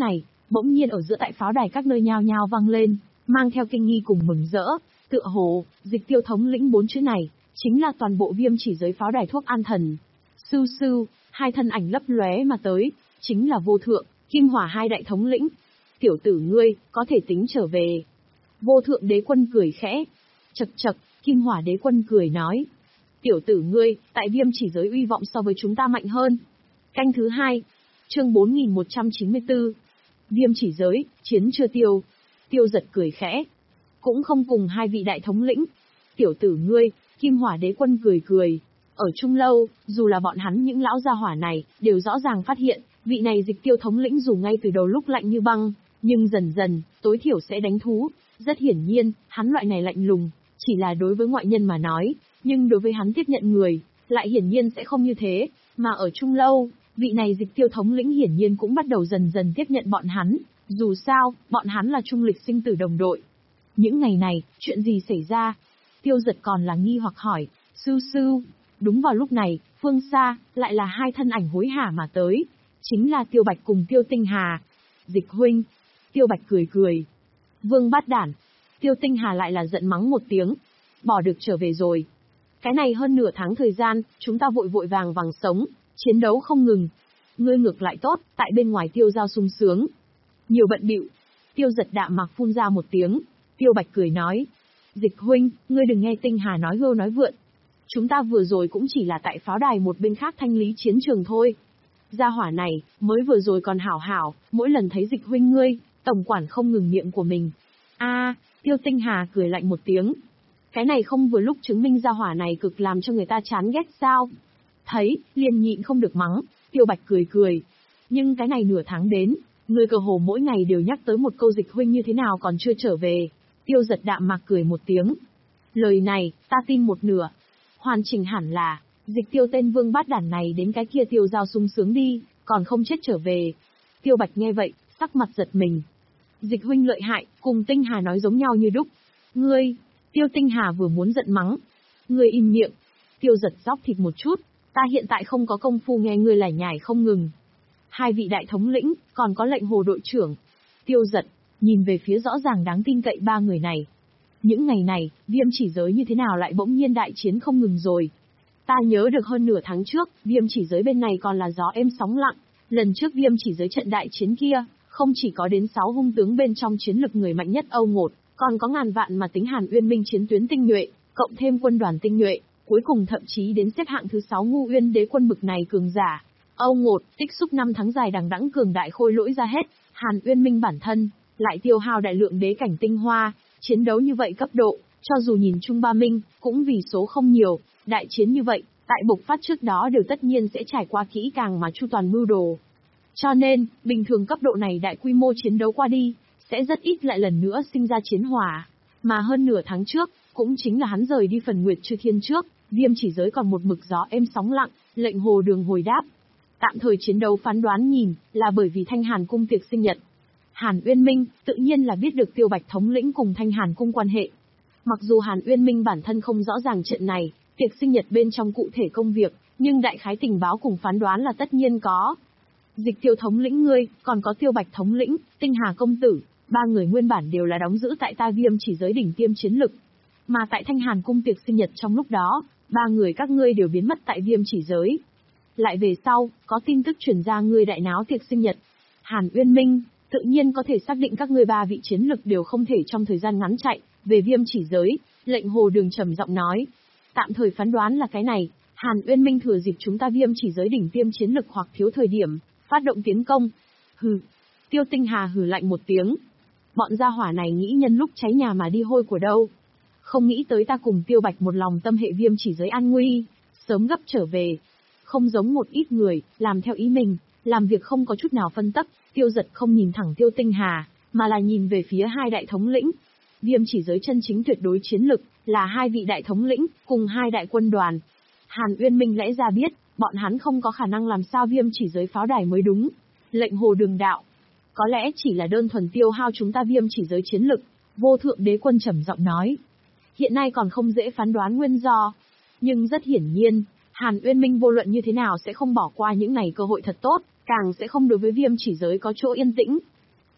Bỗng nhiên ở giữa tại pháo đài các nơi nhao nhao vang lên, mang theo kinh nghi cùng mừng rỡ, tựa hồ, Dịch Tiêu thống lĩnh bốn chữ này, chính là toàn bộ Viêm Chỉ Giới pháo đài thuốc an thần. Sưu sưu, hai thân ảnh lấp lóe mà tới, chính là Vô Thượng, Kim Hỏa hai đại thống lĩnh. Tiểu tử ngươi, có thể tính trở về. Vô Thượng đế quân cười khẽ. Chậc chậc, Kim Hỏa đế quân cười nói. Tiểu tử ngươi, tại Viêm Chỉ Giới uy vọng so với chúng ta mạnh hơn. Canh thứ hai, chương bốn nghìn một trăm chín mươi tư. Viêm Chỉ Giới, chiến chưa tiêu. Tiêu Giật cười khẽ. Cũng không cùng hai vị đại thống lĩnh. Tiểu tử ngươi, Kim Hỏa đế quân cười cười. Ở chung lâu, dù là bọn hắn những lão gia hỏa này, đều rõ ràng phát hiện, vị này Dịch Tiêu thống lĩnh dù ngay từ đầu lúc lạnh như băng, nhưng dần dần, tối thiểu sẽ đánh thú. Rất hiển nhiên, hắn loại này lạnh lùng, chỉ là đối với ngoại nhân mà nói, nhưng đối với hắn tiếp nhận người, lại hiển nhiên sẽ không như thế, mà ở chung lâu, vị này Dịch Tiêu thống lĩnh hiển nhiên cũng bắt đầu dần dần tiếp nhận bọn hắn, dù sao, bọn hắn là trung lịch sinh tử đồng đội. Những ngày này, chuyện gì xảy ra? Tiêu Giật còn là nghi hoặc hỏi, sưu sưu. Đúng vào lúc này, phương xa, lại là hai thân ảnh hối hả mà tới, chính là Tiêu Bạch cùng Tiêu Tinh Hà. Dịch huynh. Tiêu Bạch cười cười. Vương bát đản. Tiêu Tinh Hà lại là giận mắng một tiếng. Bỏ được trở về rồi. Cái này hơn nửa tháng thời gian, chúng ta vội vội vàng vàng sống, chiến đấu không ngừng. Ngươi ngược lại tốt, tại bên ngoài tiêu giao sung sướng. Nhiều bận bịu. Tiêu Giật đạm mạc phun ra một tiếng. Tiêu Bạch cười nói. Dịch huynh, ngươi đừng nghe Tinh Hà nói hưu nói vượn. Chúng ta vừa rồi cũng chỉ là tại pháo đài một bên khác thanh lý chiến trường thôi. Gia hỏa này, mới vừa rồi còn hảo hảo, mỗi lần thấy Dịch huynh ngươi, tổng quản không ngừng miệng của mình. A, Tiêu Tinh Hà cười lạnh một tiếng. Cái này không vừa lúc chứng minh gia hỏa này cực làm cho người ta chán ghét sao? Thấy, liền nhịn không được mắng, Tiêu Bạch cười cười. Nhưng cái này nửa tháng đến, ngươi cơ hồ mỗi ngày đều nhắc tới một câu Dịch huynh như thế nào còn chưa trở về. Tiêu Giật đạm mạc cười một tiếng. Lời này, ta tin một nửa. Hoàn chỉnh hẳn là, Dịch Tiêu tên vương bát đản này đến cái kia tiêu giao sung sướng đi, còn không chết trở về. Tiêu Bạch nghe vậy, sắc mặt giật mình. Dịch huynh lợi hại, cùng Tinh Hà nói giống nhau như đúc. Ngươi, Tiêu Tinh Hà vừa muốn giận mắng. Ngươi im miệng. Tiêu Giật róc thịt một chút, ta hiện tại không có công phu nghe ngươi lải nhải không ngừng. Hai vị đại thống lĩnh, còn có lệnh hồ đội trưởng. Tiêu Giật, nhìn về phía rõ ràng đáng tin cậy ba người này. Những ngày này, Viêm Chỉ Giới như thế nào lại bỗng nhiên đại chiến không ngừng rồi. Ta nhớ được hơn nửa tháng trước, Viêm Chỉ Giới bên này còn là gió êm sóng lặng. Lần trước Viêm Chỉ Giới trận đại chiến kia, không chỉ có đến sáu hung tướng bên trong chiến lực người mạnh nhất Âu Ngột, còn có ngàn vạn mà tính Hàn Uyên Minh chiến tuyến tinh nhuệ, cộng thêm quân đoàn tinh nhuệ, cuối cùng thậm chí đến xếp hạng thứ sáu Ngu Uyên đế quân bực này cường giả. Âu Ngột, tích xúc năm tháng dài đằng đẵng cường đại khôi lỗi ra hết, Hàn Uyên Minh bản thân lại tiêu hao đại lượng đế cảnh tinh hoa, chiến đấu như vậy cấp độ, cho dù nhìn chung ba minh, cũng vì số không nhiều, đại chiến như vậy, tại bộc phát trước đó đều tất nhiên sẽ trải qua kỹ càng mà chu toàn mưu đồ. Cho nên, bình thường cấp độ này đại quy mô chiến đấu qua đi, sẽ rất ít lại lần nữa sinh ra chiến hỏa. Mà hơn nửa tháng trước, cũng chính là hắn rời đi phần Nguyệt Chư Thiên trước, Viêm Chỉ Giới còn một mực gió êm sóng lặng, lệnh hồ đường hồi đáp. Tạm thời chiến đấu phán đoán nhìn, là bởi vì Thanh Hàn cung tiệc sinh nhật. Hàn Uyên Minh, tự nhiên là biết được Tiêu Bạch thống lĩnh cùng Thanh Hàn cung quan hệ. Mặc dù Hàn Uyên Minh bản thân không rõ ràng trận này, tiệc sinh nhật bên trong cụ thể công việc, nhưng đại khái tình báo cùng phán đoán là tất nhiên có. Dịch Tiêu thống lĩnh ngươi, còn có Tiêu Bạch thống lĩnh, Tinh Hà công tử, ba người nguyên bản đều là đóng giữ tại ta Viêm Chỉ Giới đỉnh tiêm chiến lực. Mà tại Thanh Hàn cung tiệc sinh nhật trong lúc đó, ba người các ngươi đều biến mất tại Viêm Chỉ Giới. Lại về sau, có tin tức truyền ra ngươi đại náo tiệc sinh nhật. Hàn Uyên Minh, tự nhiên có thể xác định các ngươi ba vị chiến lực đều không thể trong thời gian ngắn chạy về Viêm Chỉ Giới, lệnh hồ đường trầm giọng nói. Tạm thời phán đoán là cái này, Hàn Uyên Minh thừa dịp chúng ta Viêm Chỉ Giới đỉnh tiêm chiến lực hoặc thiếu thời điểm, phát động tiến công. Hừ. Tiêu Tinh Hà hừ lạnh một tiếng. Bọn gia hỏa này nghĩ nhân lúc cháy nhà mà đi hôi của đâu. Không nghĩ tới ta cùng Tiêu Bạch một lòng tâm hệ Viêm Chỉ Giới an nguy, sớm gấp trở về. Không giống một ít người, làm theo ý mình, làm việc không có chút nào phân tắc. Tiêu Giật không nhìn thẳng Tiêu Tinh Hà, mà là nhìn về phía hai đại thống lĩnh. Viêm Chỉ Giới chân chính tuyệt đối chiến lực, là hai vị đại thống lĩnh, cùng hai đại quân đoàn. Hàn Uyên Minh lẽ ra biết, bọn hắn không có khả năng làm sao Viêm Chỉ Giới pháo đài mới đúng. Lệnh hồ đường đạo. Có lẽ chỉ là đơn thuần tiêu hao chúng ta Viêm Chỉ Giới chiến lực, Vô Thượng đế quân trầm giọng nói. Hiện nay còn không dễ phán đoán nguyên do. Nhưng rất hiển nhiên, Hàn Uyên Minh vô luận như thế nào sẽ không bỏ qua những này cơ hội thật tốt, càng sẽ không đối với Viêm Chỉ Giới có chỗ yên tĩnh.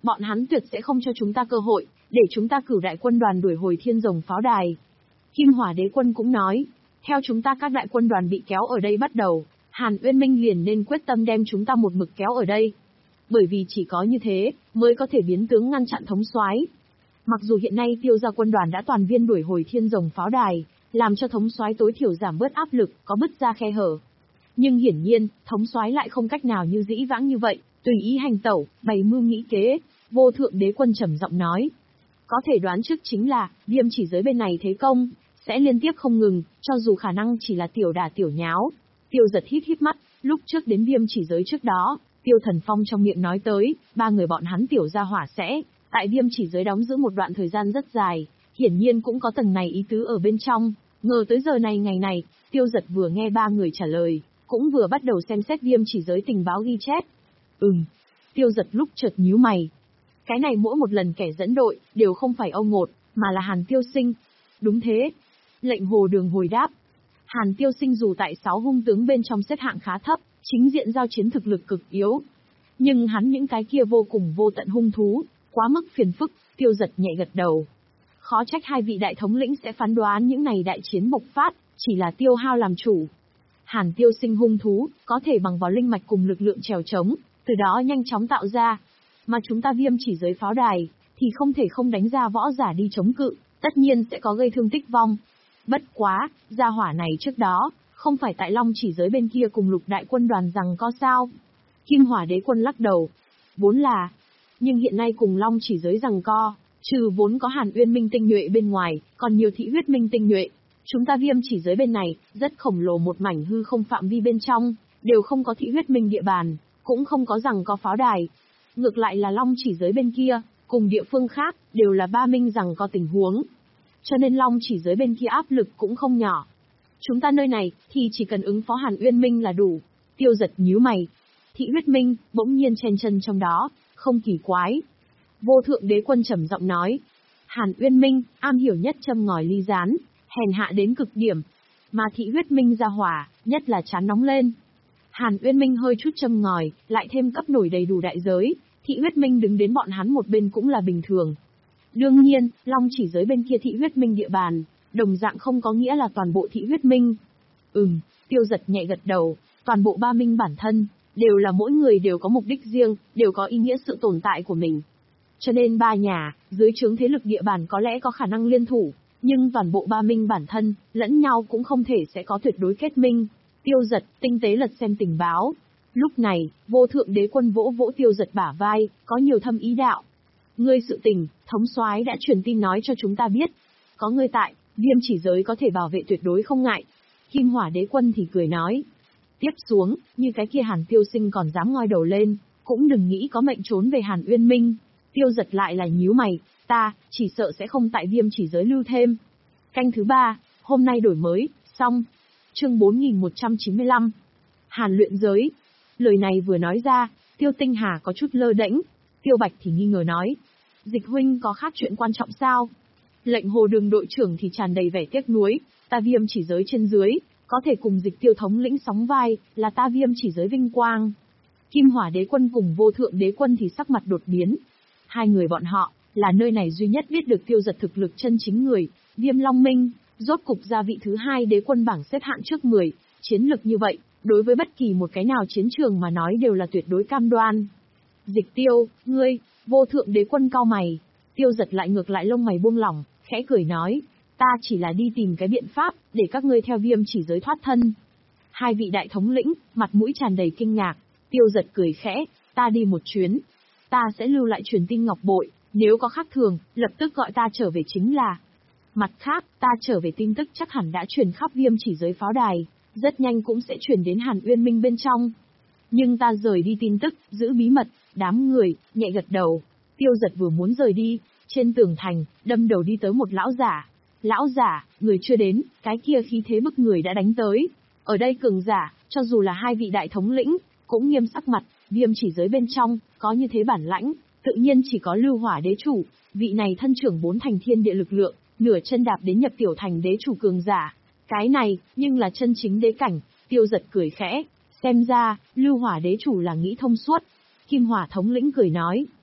bọn hắn tuyệt sẽ không cho chúng ta cơ hội, để chúng ta cử đại quân đoàn đuổi hồi thiên rồng pháo đài. Kim Hỏa Đế Quân cũng nói, theo chúng ta các đại quân đoàn bị kéo ở đây bắt đầu, Hàn Uyên Minh liền nên quyết tâm đem chúng ta một mực kéo ở đây. Bởi vì chỉ có như thế, mới có thể biến tướng ngăn chặn thống soái. Mặc dù hiện nay Tiêu gia quân đoàn đã toàn viên đuổi hồi thiên rồng pháo đài, làm cho thống soái tối thiểu giảm bớt áp lực, có bứt ra khe hở. Nhưng hiển nhiên, thống soái lại không cách nào như dĩ vãng như vậy, tùy ý hành tẩu, bày mưu nghĩ kế. Vô Thượng Đế Quân trầm giọng nói, có thể đoán trước chính là, Viêm Chỉ Giới bên này thế công sẽ liên tiếp không ngừng, cho dù khả năng chỉ là tiểu đả tiểu nháo. Tiêu Giật hít hít mắt, lúc trước đến Viêm Chỉ Giới trước đó, Tiêu Thần Phong trong miệng nói tới, ba người bọn hắn tiểu gia hỏa sẽ tại Viêm Chỉ Giới đóng giữ một đoạn thời gian rất dài, hiển nhiên cũng có tầng này ý tứ ở bên trong. Ngờ tới giờ này ngày này, Tiêu Giật vừa nghe ba người trả lời, cũng vừa bắt đầu xem xét Viêm Chỉ Giới tình báo ghi chép. Ừm. Tiêu Giật lúc chợt nhíu mày. Cái này mỗi một lần kẻ dẫn đội, đều không phải Âu Ngột, mà là Hàn Tiêu Sinh. Đúng thế. Lệnh Hồ Đường hồi đáp. Hàn Tiêu Sinh dù tại sáu hung tướng bên trong xếp hạng khá thấp, chính diện giao chiến thực lực cực yếu. Nhưng hắn những cái kia vô cùng vô tận hung thú, quá mức phiền phức. Tiêu Giật nhẹ gật đầu. Khó trách hai vị đại thống lĩnh sẽ phán đoán những này đại chiến bộc phát, chỉ là tiêu hao làm chủ. Hàn Tiêu Sinh hung thú, có thể bằng vào linh mạch cùng lực lượng trèo trống, từ đó nhanh chóng tạo ra. Mà chúng ta Viêm Chỉ Giới pháo đài, thì không thể không đánh ra võ giả đi chống cự, tất nhiên sẽ có gây thương tích vong. Bất quá, gia hỏa này trước đó, không phải tại Long Chỉ Giới bên kia cùng lục đại quân đoàn rằng có sao. Kim Hỏa Đế Quân lắc đầu. Vốn là, nhưng hiện nay cùng Long Chỉ Giới rằng co, trừ vốn có Hàn Uyên Minh tinh nhuệ bên ngoài, còn nhiều thị huyết minh tinh nhuệ. Chúng ta Viêm Chỉ Giới bên này, rất khổng lồ một mảnh hư không phạm vi bên trong, đều không có thị huyết minh địa bàn, cũng không có rằng có pháo đài. Ngược lại là Long Chỉ Giới bên kia, cùng địa phương khác, đều là ba minh rằng có tình huống. Cho nên Long Chỉ Giới bên kia áp lực cũng không nhỏ. Chúng ta nơi này, thì chỉ cần ứng phó Hàn Uyên Minh là đủ. Tiêu Giật nhíu mày. Thị huyết minh, bỗng nhiên chen chân trong đó, không kỳ quái. Vô Thượng Đế Quân trầm giọng nói. Hàn Uyên Minh, am hiểu nhất châm ngòi ly gián, hèn hạ đến cực điểm. Mà thị huyết minh ra hỏa, nhất là chán nóng lên. Hàn Uyên Minh hơi chút châm ngòi, lại thêm cấp nổi đầy đủ đại giới, thị huyết minh đứng đến bọn hắn một bên cũng là bình thường. Đương nhiên, Long Chỉ Giới bên kia thị huyết minh địa bàn, đồng dạng không có nghĩa là toàn bộ thị huyết minh. Ừm, Tiêu Giật nhẹ gật đầu, toàn bộ ba minh bản thân, đều là mỗi người đều có mục đích riêng, đều có ý nghĩa sự tồn tại của mình. Cho nên ba nhà, dưới trướng thế lực địa bàn có lẽ có khả năng liên thủ, nhưng toàn bộ ba minh bản thân, lẫn nhau cũng không thể sẽ có tuyệt đối kết minh. Tiêu Giật, tinh tế lật xem tình báo. Lúc này, Vô Thượng Đế Quân vỗ vỗ Tiêu Giật bả vai, có nhiều thâm ý đạo. Ngươi sự tình, thống soái đã truyền tin nói cho chúng ta biết. Có ngươi tại, Viêm Chỉ Giới có thể bảo vệ tuyệt đối không ngại. Kim Hỏa Đế Quân thì cười nói. Tiếp xuống, như cái kia Hàn Tiêu Sinh còn dám ngoi đầu lên, cũng đừng nghĩ có mệnh trốn về Hàn Uyên Minh. Tiêu Giật lại là nhíu mày, ta, chỉ sợ sẽ không tại Viêm Chỉ Giới lưu thêm. Canh thứ ba, hôm nay đổi mới, xong. Chương bốn nghìn một trăm chín mươi lăm. Hàn Luyện Giới. Lời này vừa nói ra, Tiêu Tinh Hà có chút lơ đễnh. Tiêu Bạch thì nghi ngờ nói. Dịch huynh có khác chuyện quan trọng sao? Lệnh Hồ Đường đội trưởng thì tràn đầy vẻ tiếc nuối. Ta Viêm Chỉ Giới trên dưới, có thể cùng Dịch Tiêu thống lĩnh sóng vai, là ta Viêm Chỉ Giới vinh quang. Kim Hỏa Đế Quân cùng Vô Thượng Đế Quân thì sắc mặt đột biến. Hai người bọn họ, là nơi này duy nhất biết được Tiêu Giật thực lực chân chính người, Viêm Long Minh, rốt cục ra vị thứ hai đế quân bảng xếp hạng trước mười, chiến lực như vậy, đối với bất kỳ một cái nào chiến trường mà nói đều là tuyệt đối cam đoan. Dịch Tiêu, ngươi, Vô Thượng Đế Quân cau mày. Tiêu Giật lại ngược lại lông mày buông lỏng, khẽ cười nói, ta chỉ là đi tìm cái biện pháp, để các ngươi theo Viêm Chỉ Giới thoát thân. Hai vị đại thống lĩnh, mặt mũi tràn đầy kinh ngạc. Tiêu Giật cười khẽ, ta đi một chuyến, ta sẽ lưu lại truyền tin ngọc bội, nếu có khác thường, lập tức gọi ta trở về chính là. Mặt khác, ta trở về tin tức chắc hẳn đã truyền khắp Viêm Chỉ Giới pháo đài, rất nhanh cũng sẽ truyền đến Hàn Uyên Minh bên trong. Nhưng ta rời đi tin tức, giữ bí mật, đám người, nhẹ gật đầu. Tiêu Giật vừa muốn rời đi, trên tường thành, đâm đầu đi tới một lão giả. Lão giả, người chưa đến, cái kia khí thế bức người đã đánh tới. Ở đây cường giả, cho dù là hai vị đại thống lĩnh, cũng nghiêm sắc mặt, Viêm Chỉ Giới bên trong, có như thế bản lãnh, tự nhiên chỉ có Lưu Hỏa Đế Chủ, vị này thân trưởng bốn thành thiên địa lực lượng, nửa chân đạp đến nhập tiểu thành đế chủ cường giả. Cái này, nhưng là chân chính đế cảnh. Tiêu Giật cười khẽ, xem ra, Lưu Hỏa Đế Chủ là nghĩ thông suốt. Kim Hỏa thống lĩnh cười nói.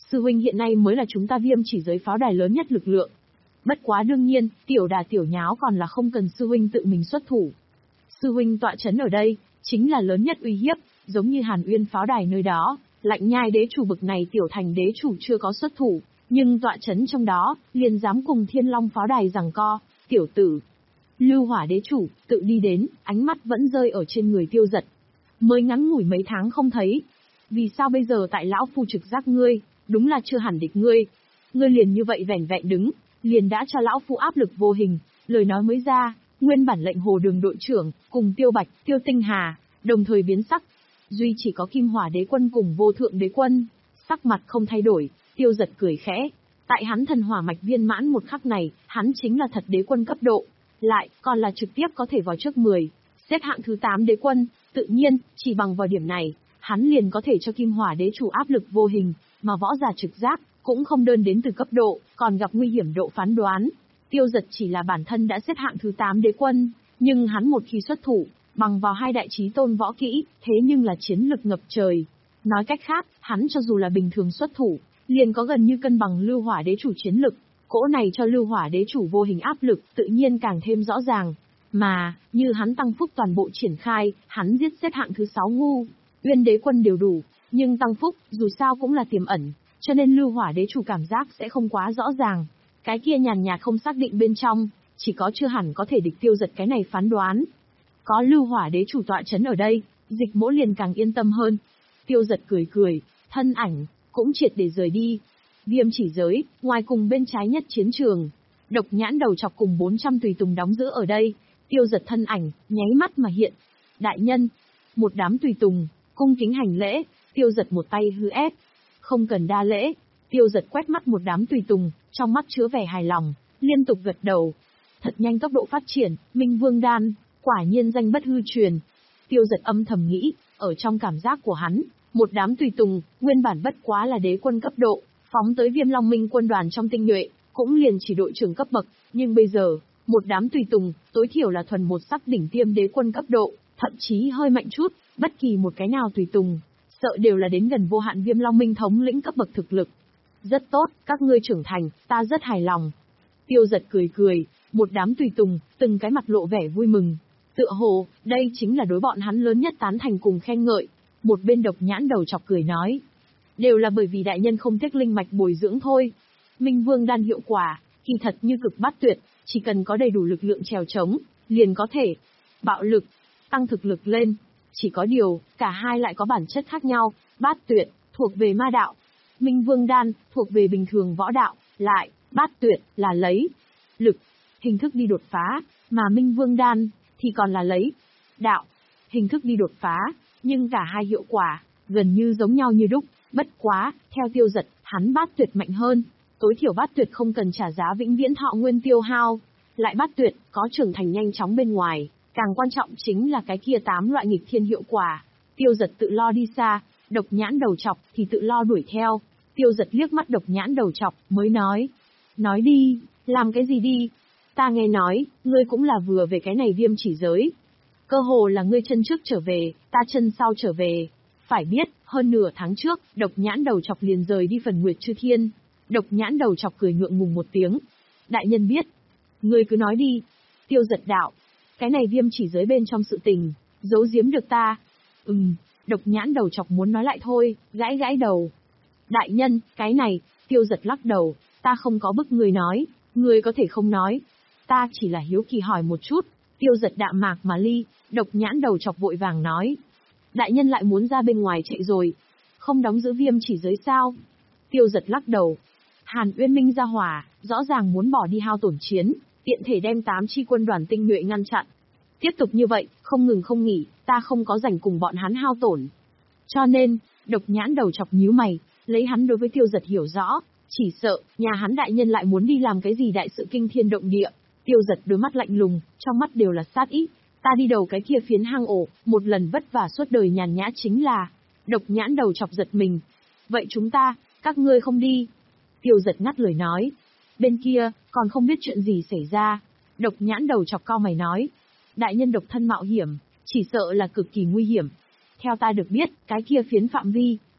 Sư huynh hiện nay mới là chúng ta Viêm Chỉ Giới pháo đài lớn nhất lực lượng. Bất quá đương nhiên, tiểu đà tiểu nháo còn là không cần sư huynh tự mình xuất thủ. Sư huynh tọa chấn ở đây, chính là lớn nhất uy hiếp, giống như Hàn Uyên pháo đài nơi đó, Lạnh Nhai đế chủ bực này tiểu thành đế chủ chưa có xuất thủ, nhưng tọa chấn trong đó, liền dám cùng Thiên Long pháo đài giằng co, tiểu tử. Lưu Hỏa đế chủ, tự đi đến, ánh mắt vẫn rơi ở trên người Tiêu Dật. Mới ngắn ngủi mấy tháng không thấy. Vì sao bây giờ tại lão phu trực giác ngươi, đúng là chưa hẳn địch ngươi. Ngươi liền như vậy vẻn vẹn đứng, liền đã cho lão phu áp lực vô hình, lời nói mới ra, nguyên bản lệnh hồ đường đội trưởng, cùng Tiêu Bạch, Tiêu Tinh Hà, đồng thời biến sắc. Duy chỉ có Kim Hỏa đế quân cùng Vô Thượng đế quân, sắc mặt không thay đổi, Tiêu Dật cười khẽ. Tại hắn thần hỏa mạch viên mãn một khắc này, hắn chính là thật đế quân cấp độ. Lại, còn là trực tiếp có thể vào trước mười, xếp hạng thứ tám đế quân, tự nhiên, chỉ bằng vào điểm này, hắn liền có thể cho Kim Hỏa đế chủ áp lực vô hình, mà võ giả trực giác, cũng không đơn đến từ cấp độ, còn gặp nguy hiểm độ phán đoán. Tiêu Dật chỉ là bản thân đã xếp hạng thứ tám đế quân, nhưng hắn một khi xuất thủ, bằng vào hai đại chí tôn võ kỹ, thế nhưng là chiến lực ngập trời. Nói cách khác, hắn cho dù là bình thường xuất thủ, liền có gần như cân bằng Lưu Hỏa đế chủ chiến lực. Cỗ này cho Lưu Hỏa đế chủ vô hình áp lực tự nhiên càng thêm rõ ràng. Mà, như hắn tăng phúc toàn bộ triển khai, hắn giết xếp hạng thứ sáu ngu, Uyên đế quân đều đủ, nhưng tăng phúc, dù sao cũng là tiềm ẩn, cho nên Lưu Hỏa đế chủ cảm giác sẽ không quá rõ ràng. Cái kia nhàn nhạt không xác định bên trong, chỉ có chưa hẳn có thể địch Tiêu Dật cái này phán đoán. Có Lưu Hỏa đế chủ tọa chấn ở đây, Dịch Mỗ liền càng yên tâm hơn. Tiêu Dật cười cười, thân ảnh, cũng triệt để rời đi. Viêm Chỉ Giới, ngoài cùng bên trái nhất chiến trường, Độc Nhãn đầu chọc cùng bốn trăm tùy tùng đóng giữ ở đây, Tiêu Dật thân ảnh, nháy mắt mà hiện. Đại nhân, một đám tùy tùng, cung kính hành lễ, Tiêu Dật một tay hư ép. Không cần đa lễ, Tiêu Dật quét mắt một đám tùy tùng, trong mắt chứa vẻ hài lòng, liên tục gật đầu. Thật nhanh tốc độ phát triển, Minh Vương Đan, quả nhiên danh bất hư truyền. Tiêu Dật âm thầm nghĩ, ở trong cảm giác của hắn, một đám tùy tùng, nguyên bản bất quá là đế quân cấp độ, phóng tới Viêm Long Minh quân đoàn trong tinh nhuệ, cũng liền chỉ đội trưởng cấp bậc, nhưng bây giờ, một đám tùy tùng, tối thiểu là thuần một sắc đỉnh tiêm đế quân cấp độ, thậm chí hơi mạnh chút, bất kỳ một cái nào tùy tùng, sợ đều là đến gần vô hạn Viêm Long Minh thống lĩnh cấp bậc thực lực. Rất tốt, các ngươi trưởng thành, ta rất hài lòng. Tiêu Dật cười cười, một đám tùy tùng, từng cái mặt lộ vẻ vui mừng. Tựa hồ, đây chính là đối bọn hắn lớn nhất tán thành cùng khen ngợi. Một bên Độc Nhãn đầu chọc cười nói. Đều là bởi vì đại nhân không tiếc linh mạch bồi dưỡng thôi. Minh Vương Đan hiệu quả, kỳ thật như cực bát tuyệt, chỉ cần có đầy đủ lực lượng trèo trống, liền có thể bạo lực, tăng thực lực lên. Chỉ có điều, cả hai lại có bản chất khác nhau, bát tuyệt, thuộc về ma đạo. Minh Vương Đan, thuộc về bình thường võ đạo, lại, bát tuyệt, là lấy lực, hình thức đi đột phá, mà Minh Vương Đan, thì còn là lấy đạo, hình thức đi đột phá, nhưng cả hai hiệu quả, gần như giống nhau như đúc, bất quá, theo Tiêu Dật, hắn bát tuyệt mạnh hơn, tối thiểu bát tuyệt không cần trả giá vĩnh viễn thọ nguyên tiêu hao, lại bát tuyệt, có trưởng thành nhanh chóng bên ngoài, càng quan trọng chính là cái kia tám loại nghịch thiên hiệu quả. Tiêu Dật tự lo đi xa, Độc Nhãn đầu chọc thì tự lo đuổi theo. Tiêu Dật liếc mắt Độc Nhãn đầu chọc, mới nói. Nói đi, làm cái gì đi? Ta nghe nói, ngươi cũng là vừa về cái này Viêm Chỉ Giới. Cơ hồ là ngươi chân trước trở về, ta chân sau trở về. Phải biết, hơn nửa tháng trước, Độc Nhãn đầu chọc liền rời đi phần Nguyệt Chư Thiên. Độc Nhãn đầu chọc cười ngượng ngùng một tiếng. Đại nhân biết. Ngươi cứ nói đi. Tiêu Dật đạo. Cái này Viêm Chỉ Giới bên trong sự tình, giấu giếm được ta. Ừm, Độc Nhãn đầu chọc muốn nói lại thôi, gãi gãi đầu. Đại nhân, cái này, Tiêu Dật lắc đầu, ta không có bức ngươi nói, ngươi có thể không nói. Ta chỉ là hiếu kỳ hỏi một chút. Tiêu Dật đạm mạc mà ly, Độc Nhãn đầu chọc vội vàng nói. Đại nhân lại muốn ra bên ngoài chạy rồi. Không đóng giữ Viêm Chỉ Giới sao? Tiêu Dật lắc đầu. Hàn Uyên Minh ra hỏa, rõ ràng muốn bỏ đi hao tổn chiến, tiện thể đem tám chi quân đoàn tinh nhuệ ngăn chặn. Tiếp tục như vậy, không ngừng không nghỉ, ta không có rảnh cùng bọn hắn hao tổn. Cho nên, Độc Nhãn đầu chọc nhíu mày, lấy hắn đối với Tiêu Dật hiểu rõ, chỉ sợ, nhà hắn đại nhân lại muốn đi làm cái gì đại sự kinh thiên động địa. Tiêu Dật đôi mắt lạnh lùng, trong mắt đều là sát ý. Ta đi đầu cái kia phiến hang ổ, một lần vất vả suốt đời nhàn nhã chính là. Độc Nhãn đầu chọc giật mình. Vậy chúng ta, các ngươi không đi. Tiêu Dật ngắt lời nói. Bên kia, còn không biết chuyện gì xảy ra. Độc Nhãn đầu chọc cau mày nói. Đại nhân độc thân mạo hiểm, chỉ sợ là cực kỳ nguy hiểm. Theo ta được biết, cái kia phiến phạm vi,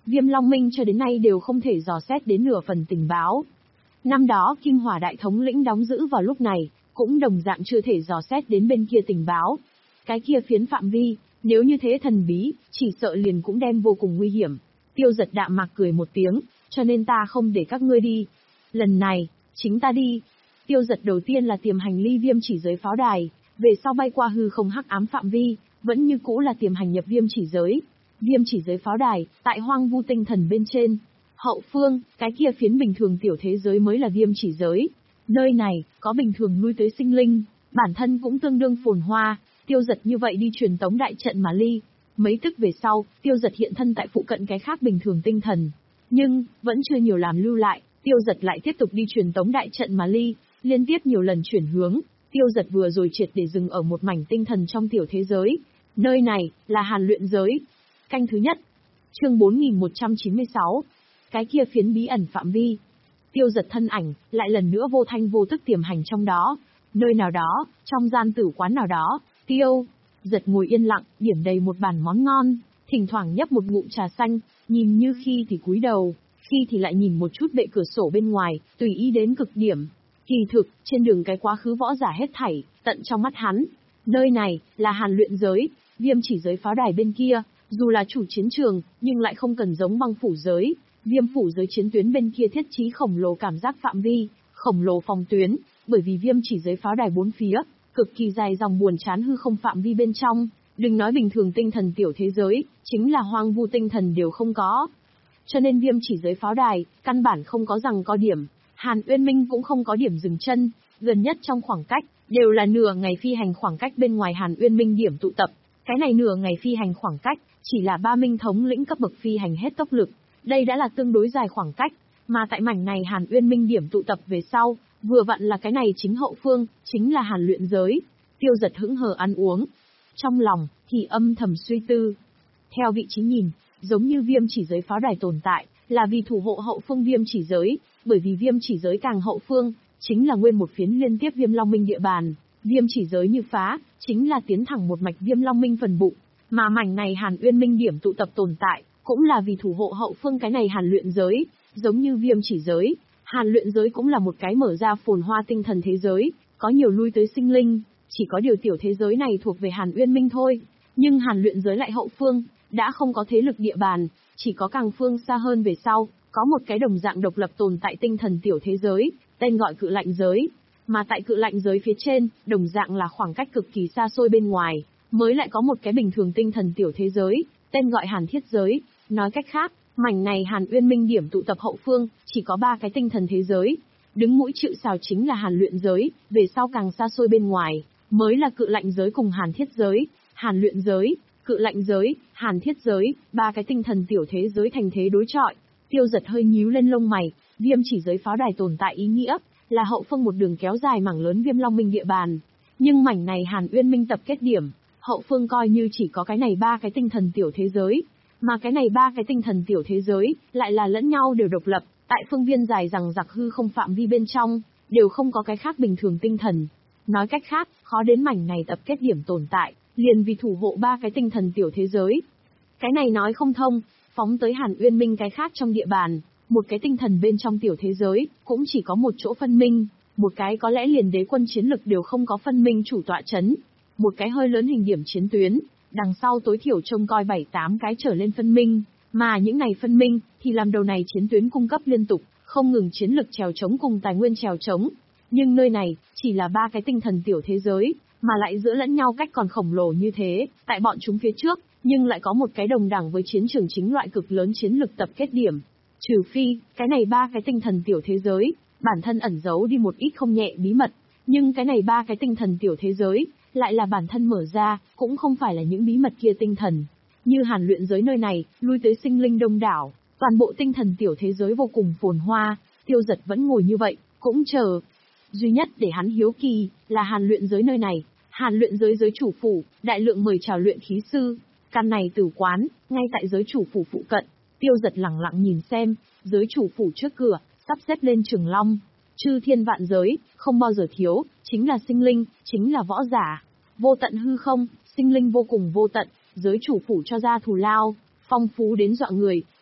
Viêm Long Minh cho đến nay đều không thể dò xét đến nửa phần tình báo. Năm đó Kim Hỏa Đại Thống lĩnh đóng giữ vào lúc này, cũng đồng dạng chưa thể dò xét đến bên kia tình báo. Cái kia phiến phạm vi, nếu như thế thần bí, chỉ sợ liền cũng đem vô cùng nguy hiểm. Tiêu Giật đạm mạc cười một tiếng, cho nên ta không để các ngươi đi. Lần này, chính ta đi. Tiêu Giật đầu tiên là tiềm hành ly viêm chỉ giới pháo đài, về sau bay qua hư không hắc ám phạm vi, vẫn như cũ là tiềm hành nhập viêm chỉ giới. Viêm chỉ giới pháo đài, tại hoang vu tinh thần bên trên. Hậu phương, cái kia phiến bình thường tiểu thế giới mới là viêm chỉ giới. Nơi này, có bình thường lui tới sinh linh, bản thân cũng tương đương phồn hoa. Tiêu Giật như vậy đi truyền tống đại trận mà ly. Mấy tức về sau, Tiêu Giật hiện thân tại phụ cận cái khác bình thường tinh thần. Nhưng, vẫn chưa nhiều làm lưu lại, Tiêu Giật lại tiếp tục đi truyền tống đại trận mà ly, liên tiếp nhiều lần chuyển hướng. Tiêu Giật vừa rồi triệt để dừng ở một mảnh tinh thần trong tiểu thế giới. Nơi này, là hàn luyện giới. Canh thứ nhất. Chương bốn nghìn một trăm chín mươi sáu. Cái kia phiến bí ẩn phạm vi. Tiêu Giật thân ảnh, lại lần nữa vô thanh vô tức tiềm hành trong đó. Nơi nào đó, trong gian tử quán nào đó, Tiêu Giật ngồi yên lặng, điểm đầy một bàn món ngon, thỉnh thoảng nhấp một ngụm trà xanh, nhìn như khi thì cúi đầu, khi thì lại nhìn một chút bệ cửa sổ bên ngoài, tùy ý đến cực điểm. Kỳ thực, trên đường cái quá khứ võ giả hết thảy, tận trong mắt hắn. Nơi này, là hàn luyện giới, viêm chỉ giới pháo đài bên kia, dù là chủ chiến trường, nhưng lại không cần giống băng phủ giới. Viêm phủ giới chiến tuyến bên kia thiết trí khổng lồ cảm giác phạm vi, khổng lồ phòng tuyến, bởi vì viêm chỉ giới pháo đài bốn phía, cực kỳ dài dòng buồn chán hư không phạm vi bên trong, đừng nói bình thường tinh thần tiểu thế giới, chính là hoang vu tinh thần đều không có. Cho nên viêm chỉ giới pháo đài, căn bản không có rằng có điểm, Hàn Uyên Minh cũng không có điểm dừng chân, gần nhất trong khoảng cách, đều là nửa ngày phi hành khoảng cách bên ngoài Hàn Uyên Minh điểm tụ tập. Cái này nửa ngày phi hành khoảng cách, chỉ là ba minh thống lĩnh cấp bậc phi hành hết tốc lực. Đây đã là tương đối dài khoảng cách, mà tại mảnh này Hàn Uyên Minh điểm tụ tập về sau, vừa vặn là cái này chính hậu phương, chính là hàn luyện giới. Tiêu Giật hững hờ ăn uống. Trong lòng, thì âm thầm suy tư. Theo vị trí nhìn, giống như viêm chỉ giới pháo đài tồn tại, là vì thủ hộ hậu phương viêm chỉ giới, bởi vì viêm chỉ giới càng hậu phương, chính là nguyên một phiến liên tiếp viêm long minh địa bàn. Viêm chỉ giới như phá, chính là tiến thẳng một mạch viêm long minh phần bụng, mà mảnh này Hàn Uyên Minh điểm tụ tập tồn tại, cũng là vì thủ hộ hậu phương cái này hàn luyện giới, giống như viêm chỉ giới. Hàn luyện giới cũng là một cái mở ra phồn hoa tinh thần thế giới, có nhiều lui tới sinh linh, chỉ có điều tiểu thế giới này thuộc về Hàn Uyên Minh thôi. Nhưng hàn luyện giới lại hậu phương, đã không có thế lực địa bàn, chỉ có càng phương xa hơn về sau, có một cái đồng dạng độc lập tồn tại tinh thần tiểu thế giới, tên gọi cự lạnh giới. Mà tại cự lạnh giới phía trên, đồng dạng là khoảng cách cực kỳ xa xôi bên ngoài, mới lại có một cái bình thường tinh thần tiểu thế giới, tên gọi hàn thiết giới. Nói cách khác, mảnh này Hàn Uyên Minh điểm tụ tập hậu phương, chỉ có ba cái tinh thần thế giới. Đứng mũi chịu sào chính là hàn luyện giới, về sau càng xa xôi bên ngoài, mới là cự lạnh giới cùng hàn thiết giới. Hàn luyện giới, cự lạnh giới, hàn thiết giới, ba cái tinh thần tiểu thế giới thành thế đối chọi. Tiêu Giật hơi nhíu lên lông mày, viêm chỉ giới pháo đài tồn tại ý nghĩa, là hậu phương một đường kéo dài mảng lớn viêm long minh địa bàn. Nhưng mảnh này Hàn Uyên Minh tập kết điểm, hậu phương coi như chỉ có cái này ba cái tinh thần tiểu thế giới. Mà cái này ba cái tinh thần tiểu thế giới, lại là lẫn nhau đều độc lập, tại phương viên dài rằng giặc hư không phạm vi bên trong, đều không có cái khác bình thường tinh thần. Nói cách khác, khó đến mảnh này tập kết điểm tồn tại, liền vì thủ hộ ba cái tinh thần tiểu thế giới. Cái này nói không thông, phóng tới Hàn Uyên Minh cái khác trong địa bàn, một cái tinh thần bên trong tiểu thế giới, cũng chỉ có một chỗ phân minh, một cái có lẽ liền đế quân chiến lực đều không có phân minh chủ tọa chấn, một cái hơi lớn hình điểm chiến tuyến. Đằng sau tối thiểu trông coi bảy tám cái trở lên phân minh, mà những này phân minh, thì làm đầu này chiến tuyến cung cấp liên tục, không ngừng chiến lực trèo chống cùng tài nguyên trèo chống. Nhưng nơi này, chỉ là ba cái tinh thần tiểu thế giới, mà lại giữa lẫn nhau cách còn khổng lồ như thế, tại bọn chúng phía trước, nhưng lại có một cái đồng đẳng với chiến trường chính loại cực lớn chiến lực tập kết điểm. Trừ phi, cái này ba cái tinh thần tiểu thế giới, bản thân ẩn giấu đi một ít không nhẹ bí mật, nhưng cái này ba cái tinh thần tiểu thế giới, lại là bản thân mở ra, cũng không phải là những bí mật kia tinh thần. Như hàn luyện giới nơi này, lui tới sinh linh đông đảo, toàn bộ tinh thần tiểu thế giới vô cùng phồn hoa. Tiêu Giật vẫn ngồi như vậy, cũng chờ. Duy nhất để hắn hiếu kỳ, là hàn luyện giới nơi này, hàn luyện giới giới chủ phủ, đại lượng mời chào luyện khí sư. Căn này tử quán, ngay tại giới chủ phủ phụ cận. Tiêu Giật lẳng lặng nhìn xem, giới chủ phủ trước cửa, sắp xếp lên trường long. Chư thiên vạn giới, không bao giờ thiếu, chính là sinh linh, chính là võ giả. Vô tận hư không, sinh linh vô cùng vô tận, giới chủ phủ cho ra thù lao, phong phú đến dọa người.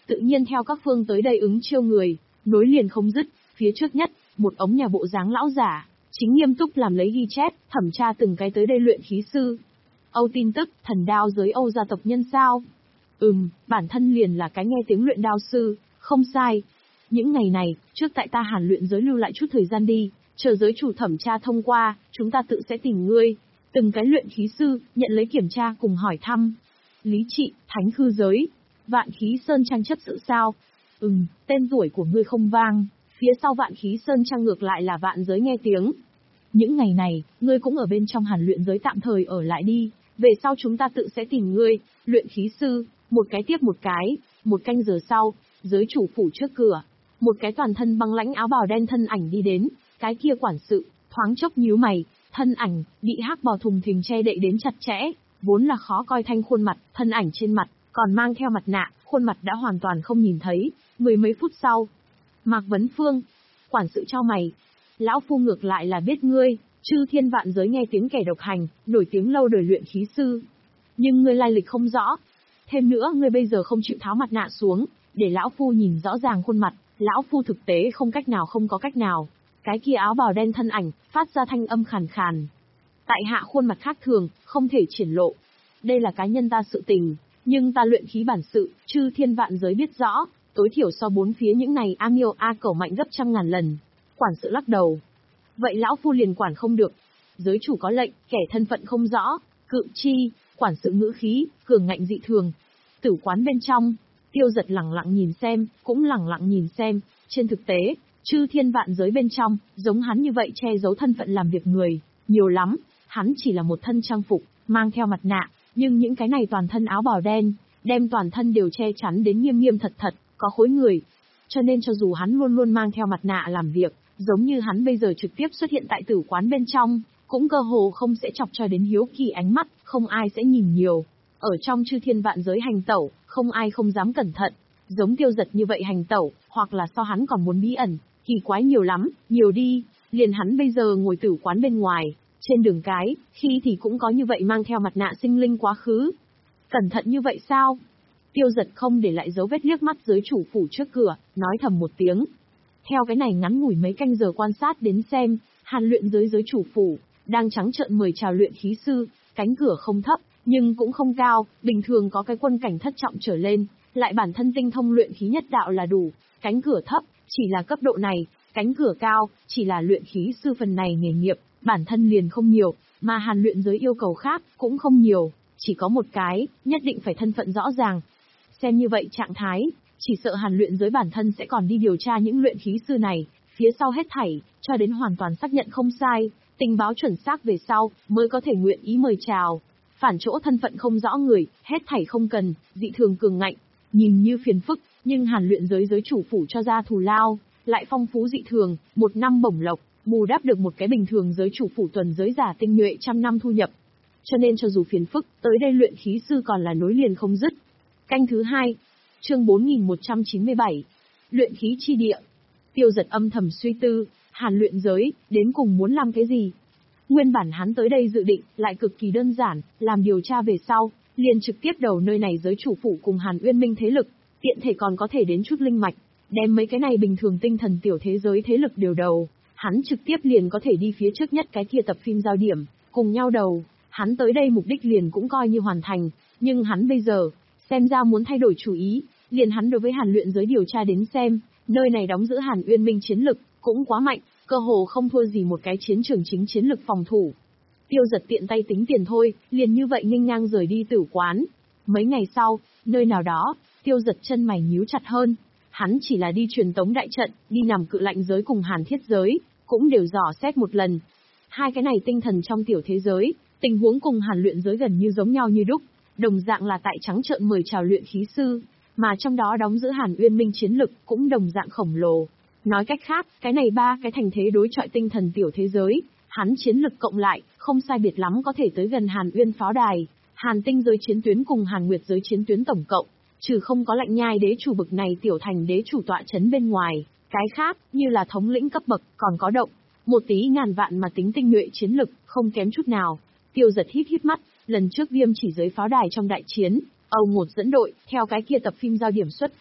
tự nhiên theo các phương tới đây ứng chiêu người, nối liền không dứt. Phía trước nhất, một ống nhà bộ dáng lão giả, chính nghiêm túc làm lấy ghi chép, thẩm tra từng cái tới đây luyện khí sư. Âu tin tức, thần đao giới Âu gia tộc nhân sao? Ừm, bản thân liền là cái nghe tiếng luyện đao sư, không sai. Những ngày này, trước tại ta Hàn luyện giới lưu lại chút thời gian đi, chờ giới chủ thẩm tra thông qua, chúng ta tự sẽ tìm ngươi. Từng cái luyện khí sư, nhận lấy kiểm tra cùng hỏi thăm. Lý trị, thánh khư giới. Vạn khí sơn trang chấp sự sao? Ừm, tên tuổi của ngươi không vang, phía sau vạn khí sơn trang ngược lại là vạn giới nghe tiếng. Những ngày này, ngươi cũng ở bên trong Hàn luyện giới tạm thời ở lại đi, về sau chúng ta tự sẽ tìm ngươi. Luyện khí sư, một cái tiếp một cái, một canh giờ sau, giới chủ phủ trước cửa, một cái toàn thân băng lãnh áo bào đen thân ảnh đi đến, cái kia quản sự, thoáng chốc nhíu mày, thân ảnh, bị hắc bào thùng thình che đậy đến chặt chẽ, vốn là khó coi thanh khuôn mặt, thân ảnh trên mặt, còn mang theo mặt nạ, khuôn mặt đã hoàn toàn không nhìn thấy, mười mấy phút sau. Mạc Vấn Phương, quản sự cho mày, lão phu ngược lại là biết ngươi, chư thiên vạn giới nghe tiếng kẻ độc hành, nổi tiếng lâu đời luyện khí sư. Nhưng ngươi lai lịch không rõ. Thêm nữa ngươi bây giờ không chịu tháo mặt nạ xuống, để lão phu nhìn rõ ràng khuôn mặt, lão phu thực tế không cách nào không có cách nào. Cái kia áo bào đen thân ảnh, phát ra thanh âm khàn khàn. Tại hạ khuôn mặt khác thường, không thể triển lộ. Đây là cá nhân ta sự tình, nhưng ta luyện khí bản sự, chư thiên vạn giới biết rõ, tối thiểu so bốn phía những này A Miêu A Cẩu mạnh gấp trăm ngàn lần. Quản sự lắc đầu. Vậy lão phu liền quản không được. Giới chủ có lệnh, kẻ thân phận không rõ, cự chi, quản sự ngữ khí, cường ngạnh dị thường. Tử quán bên trong, Tiêu Giật lẳng lặng nhìn xem, cũng lẳng lặng nhìn xem, trên thực tế, chư thiên vạn giới bên trong, giống hắn như vậy che giấu thân phận làm việc người, nhiều lắm, hắn chỉ là một thân trang phục, mang theo mặt nạ, nhưng những cái này toàn thân áo bào đen, đem toàn thân đều che chắn đến nghiêm nghiêm thật thật, có khối người. Cho nên cho dù hắn luôn luôn mang theo mặt nạ làm việc, giống như hắn bây giờ trực tiếp xuất hiện tại tử quán bên trong, cũng cơ hồ không sẽ chọc cho đến hiếu kỳ ánh mắt, không ai sẽ nhìn nhiều. Ở trong chư thiên vạn giới hành tẩu, không ai không dám cẩn thận. Giống Tiêu Giật như vậy hành tẩu, hoặc là so hắn còn muốn bí ẩn, kỳ quái nhiều lắm, nhiều đi, liền hắn bây giờ ngồi tử quán bên ngoài, trên đường cái, khi thì cũng có như vậy mang theo mặt nạ sinh linh quá khứ. Cẩn thận như vậy sao? Tiêu Giật không để lại dấu vết liếc mắt giới chủ phủ trước cửa, nói thầm một tiếng. Theo cái này ngắn ngủi mấy canh giờ quan sát đến xem, Hàn luyện giới giới chủ phủ, đang trắng trợn mời chào luyện khí sư, cánh cửa không thấp, nhưng cũng không cao, bình thường có cái quân cảnh thất trọng trở lên, lại bản thân tinh thông luyện khí nhất đạo là đủ, cánh cửa thấp, chỉ là cấp độ này, cánh cửa cao, chỉ là luyện khí sư phần này nghề nghiệp, bản thân liền không nhiều, mà Hàn luyện giới yêu cầu khác, cũng không nhiều, chỉ có một cái, nhất định phải thân phận rõ ràng. Xem như vậy trạng thái, chỉ sợ Hàn luyện giới bản thân sẽ còn đi điều tra những luyện khí sư này, phía sau hết thảy, cho đến hoàn toàn xác nhận không sai, tình báo chuẩn xác về sau, mới có thể nguyện ý mời chào. Phản chỗ thân phận không rõ người, hết thảy không cần, dị thường cường ngạnh, nhìn như phiền phức, nhưng Hàn luyện giới giới chủ phủ cho ra thù lao, lại phong phú dị thường, một năm bổng lộc, bù đắp được một cái bình thường giới chủ phủ tuần giới giả tinh nhuệ trăm năm thu nhập. Cho nên cho dù phiền phức, tới đây luyện khí sư còn là nối liền không dứt. Canh thứ hai, chương bốn nghìn một trăm chín mươi bảy, luyện khí chi địa. Tiêu Giật âm thầm suy tư, Hàn luyện giới, đến cùng muốn làm cái gì? Nguyên bản hắn tới đây dự định, lại cực kỳ đơn giản, làm điều tra về sau, liền trực tiếp đầu nơi này giới chủ phủ cùng Hàn Uyên Minh thế lực, tiện thể còn có thể đến chút linh mạch, đem mấy cái này bình thường tinh thần tiểu thế giới thế lực điều đầu, hắn trực tiếp liền có thể đi phía trước nhất cái kia tập phim giao điểm, cùng nhau đầu, hắn tới đây mục đích liền cũng coi như hoàn thành, nhưng hắn bây giờ, xem ra muốn thay đổi chủ ý, liền hắn đối với Hàn luyện giới điều tra đến xem, nơi này đóng giữ Hàn Uyên Minh chiến lực, cũng quá mạnh, cơ hồ không thua gì một cái chiến trường chính chiến lực phòng thủ. Tiêu Giật tiện tay tính tiền thôi, liền như vậy nghênh ngang rời đi tử quán. Mấy ngày sau, nơi nào đó, Tiêu Giật chân mày nhíu chặt hơn. Hắn chỉ là đi truyền tống đại trận, đi nằm cự lạnh giới cùng Hàn thiết giới, cũng đều dò xét một lần. Hai cái này tinh thần trong tiểu thế giới, tình huống cùng Hàn luyện giới gần như giống nhau như đúc, đồng dạng là tại trắng trợn mời chào luyện khí sư, mà trong đó đóng giữ Hàn Uyên Minh chiến lực cũng đồng dạng khổng lồ. Nói cách khác, cái này ba cái thành thế đối chọi tinh thần tiểu thế giới, hắn chiến lực cộng lại, không sai biệt lắm có thể tới gần Hàn Uyên pháo đài, Hàn tinh giới chiến tuyến cùng Hàn Nguyệt giới chiến tuyến tổng cộng, trừ không có lạnh nhai đế chủ bực này tiểu thành đế chủ tọa chấn bên ngoài, cái khác, như là thống lĩnh cấp bậc, còn có động, một tí ngàn vạn mà tính tinh nhuệ chiến lực, không kém chút nào. Tiêu Giật hít hít mắt, lần trước viêm chỉ giới pháo đài trong đại chiến, Âu một dẫn đội, theo cái kia tập phim giao điểm xuất phát,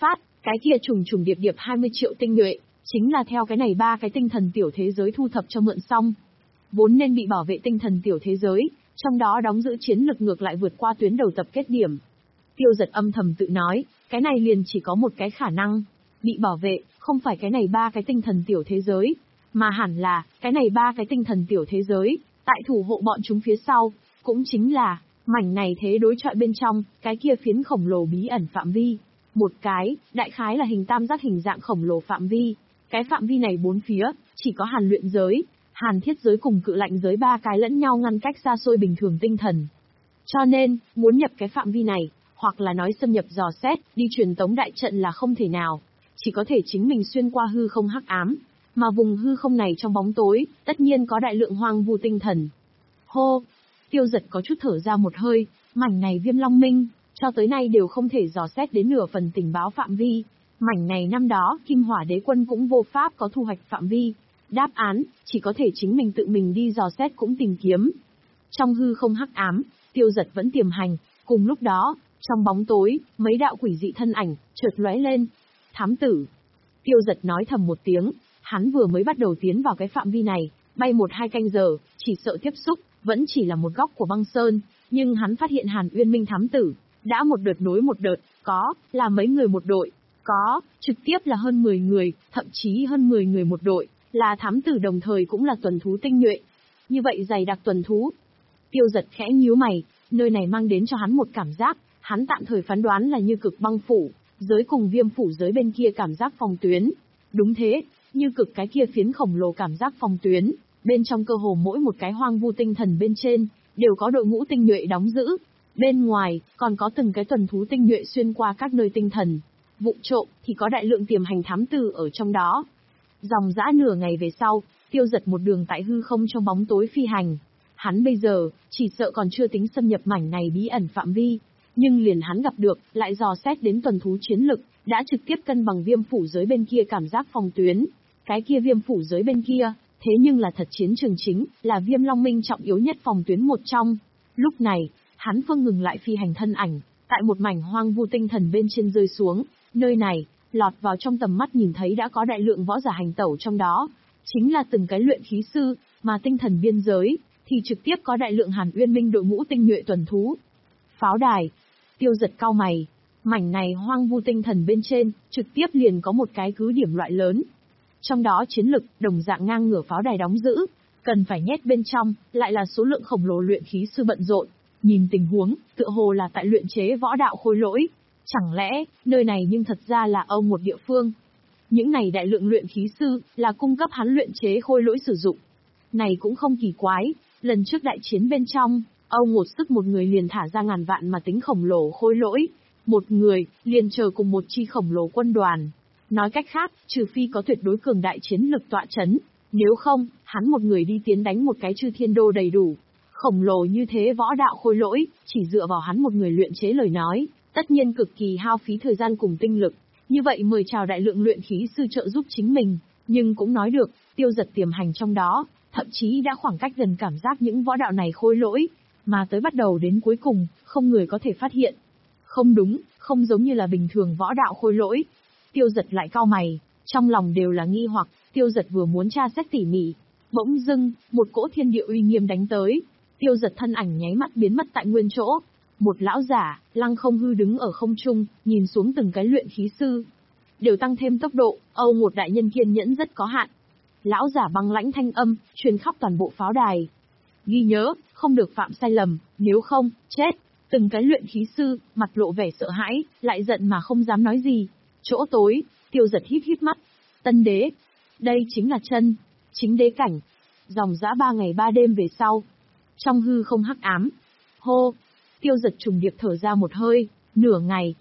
Cái kia trùng trùng điệp điệp hai mươi triệu tinh nhuệ, chính là theo cái này ba cái tinh thần tiểu thế giới thu thập cho mượn xong. Vốn nên bị bảo vệ tinh thần tiểu thế giới, trong đó đóng giữ chiến lực ngược lại vượt qua tuyến đầu tập kết điểm. Tiêu Giật âm thầm tự nói, cái này liền chỉ có một cái khả năng. Bị bảo vệ, không phải cái này ba cái tinh thần tiểu thế giới, mà hẳn là, cái này ba cái tinh thần tiểu thế giới, tại thủ hộ bọn chúng phía sau, cũng chính là, mảnh này thế đối chọi bên trong, cái kia phiến khổng lồ bí ẩn phạm vi. Một cái, đại khái là hình tam giác hình dạng khổng lồ phạm vi. Cái phạm vi này bốn phía, chỉ có hàn luyện giới, hàn thiết giới cùng cự lạnh giới ba cái lẫn nhau ngăn cách xa xôi bình thường tinh thần. Cho nên, muốn nhập cái phạm vi này, hoặc là nói xâm nhập dò xét, đi truyền tống đại trận là không thể nào. Chỉ có thể chính mình xuyên qua hư không hắc ám. Mà vùng hư không này trong bóng tối, tất nhiên có đại lượng hoang vu tinh thần. Hô! Tiêu Giật có chút thở ra một hơi, mảnh này Viêm Long Minh, cho tới nay đều không thể dò xét đến nửa phần tình báo phạm vi. Mảnh này năm đó, Kim Hỏa Đế Quân cũng vô pháp có thu hoạch phạm vi. Đáp án, chỉ có thể chính mình tự mình đi dò xét cũng tìm kiếm. Trong hư không hắc ám, Tiêu Giật vẫn tiềm hành, cùng lúc đó, trong bóng tối, mấy đạo quỷ dị thân ảnh, chợt lóe lên. Thám tử. Tiêu Giật nói thầm một tiếng, hắn vừa mới bắt đầu tiến vào cái phạm vi này, bay một hai canh giờ, chỉ sợ tiếp xúc, vẫn chỉ là một góc của băng sơn, nhưng hắn phát hiện Hàn Uyên Minh thám tử, đã một đợt nối một đợt, có, là mấy người một đội, có, trực tiếp là hơn mười người, thậm chí hơn mười người một đội, là thám tử đồng thời cũng là tuần thú tinh nhuệ. Như vậy dày đặc tuần thú. Tiêu Giật khẽ nhíu mày, nơi này mang đến cho hắn một cảm giác, hắn tạm thời phán đoán là như cực băng phủ, giới cùng viêm phủ giới bên kia cảm giác phòng tuyến. Đúng thế, như cực cái kia phiến khổng lồ cảm giác phòng tuyến, bên trong cơ hồ mỗi một cái hoang vu tinh thần bên trên, đều có đội ngũ tinh nhuệ đóng giữ. Bên ngoài, còn có từng cái tuần thú tinh nhuệ xuyên qua các nơi tinh thần. Vụng trộm, thì có đại lượng tiềm hành thám tử ở trong đó. Dòng dã nửa ngày về sau, Tiêu Giật một đường tại hư không trong bóng tối phi hành. Hắn bây giờ, chỉ sợ còn chưa tính xâm nhập mảnh này bí ẩn phạm vi. Nhưng liền hắn gặp được, lại dò xét đến tuần thú chiến lực, đã trực tiếp cân bằng viêm phủ giới bên kia cảm giác phòng tuyến. Cái kia viêm phủ giới bên kia, thế nhưng là thật chiến trường chính, là Viêm Long Minh trọng yếu nhất phòng tuyến một trong. Lúc này, hắn phương ngừng lại phi hành thân ảnh, tại một mảnh hoang vu tinh thần bên trên rơi xuống, nơi này, lọt vào trong tầm mắt nhìn thấy đã có đại lượng võ giả hành tẩu trong đó, chính là từng cái luyện khí sư, mà tinh thần biên giới, thì trực tiếp có đại lượng Hàn Uyên Minh đội ngũ tinh nhuệ tuần thú. Pháo đài. Tiêu Giật cau mày, mảnh này hoang vu tinh thần bên trên, trực tiếp liền có một cái cứ điểm loại lớn. Trong đó chiến lực, đồng dạng ngang ngửa pháo đài đóng giữ, cần phải nhét bên trong, lại là số lượng khổng lồ luyện khí sư bận rộn. Nhìn tình huống, tựa hồ là tại luyện chế võ đạo khôi lỗi. Chẳng lẽ, nơi này nhưng thật ra là Âu một địa phương. Những này đại lượng luyện khí sư, là cung cấp hắn luyện chế khôi lỗi sử dụng. Này cũng không kỳ quái, lần trước đại chiến bên trong, Âu một sức một người liền thả ra ngàn vạn mà tính khổng lồ khôi lỗi. Một người, liền chờ cùng một chi khổng lồ quân đoàn. Nói cách khác, trừ phi có tuyệt đối cường đại chiến lực tọa chấn, nếu không, hắn một người đi tiến đánh một cái chư thiên đô đầy đủ. Khổng lồ như thế võ đạo khôi lỗi, chỉ dựa vào hắn một người luyện chế lời nói, tất nhiên cực kỳ hao phí thời gian cùng tinh lực. Như vậy mời chào đại lượng luyện khí sư trợ giúp chính mình, nhưng cũng nói được, Tiêu Giật tiềm hành trong đó, thậm chí đã khoảng cách gần cảm giác những võ đạo này khôi lỗi, mà tới bắt đầu đến cuối cùng, không người có thể phát hiện. Không đúng, không giống như là bình thường võ đạo khôi lỗi. Tiêu Giật lại cau mày, trong lòng đều là nghi hoặc, Tiêu Giật vừa muốn tra xét tỉ mỉ, bỗng dưng, một cỗ thiên địa uy nghiêm đánh tới. Tiêu Giật thân ảnh nháy mắt biến mất tại nguyên chỗ. Một lão giả, lăng không hư đứng ở không trung, nhìn xuống từng cái luyện khí sư. Đều tăng thêm tốc độ, Âu một đại nhân kiên nhẫn rất có hạn. Lão giả băng lãnh thanh âm, truyền khắp toàn bộ pháo đài. Ghi nhớ, không được phạm sai lầm, nếu không, chết. Từng cái luyện khí sư, mặt lộ vẻ sợ hãi, lại giận mà không dám nói gì. Chỗ tối, Tiêu Giật hít hít mắt. Tân đế. Đây chính là chân. Chính đế cảnh. Dòng dã ba ngày ba đêm về sau. Trong hư không hắc ám. Hô. Tiêu Giật trùng điệp thở ra một hơi. Nửa ngày,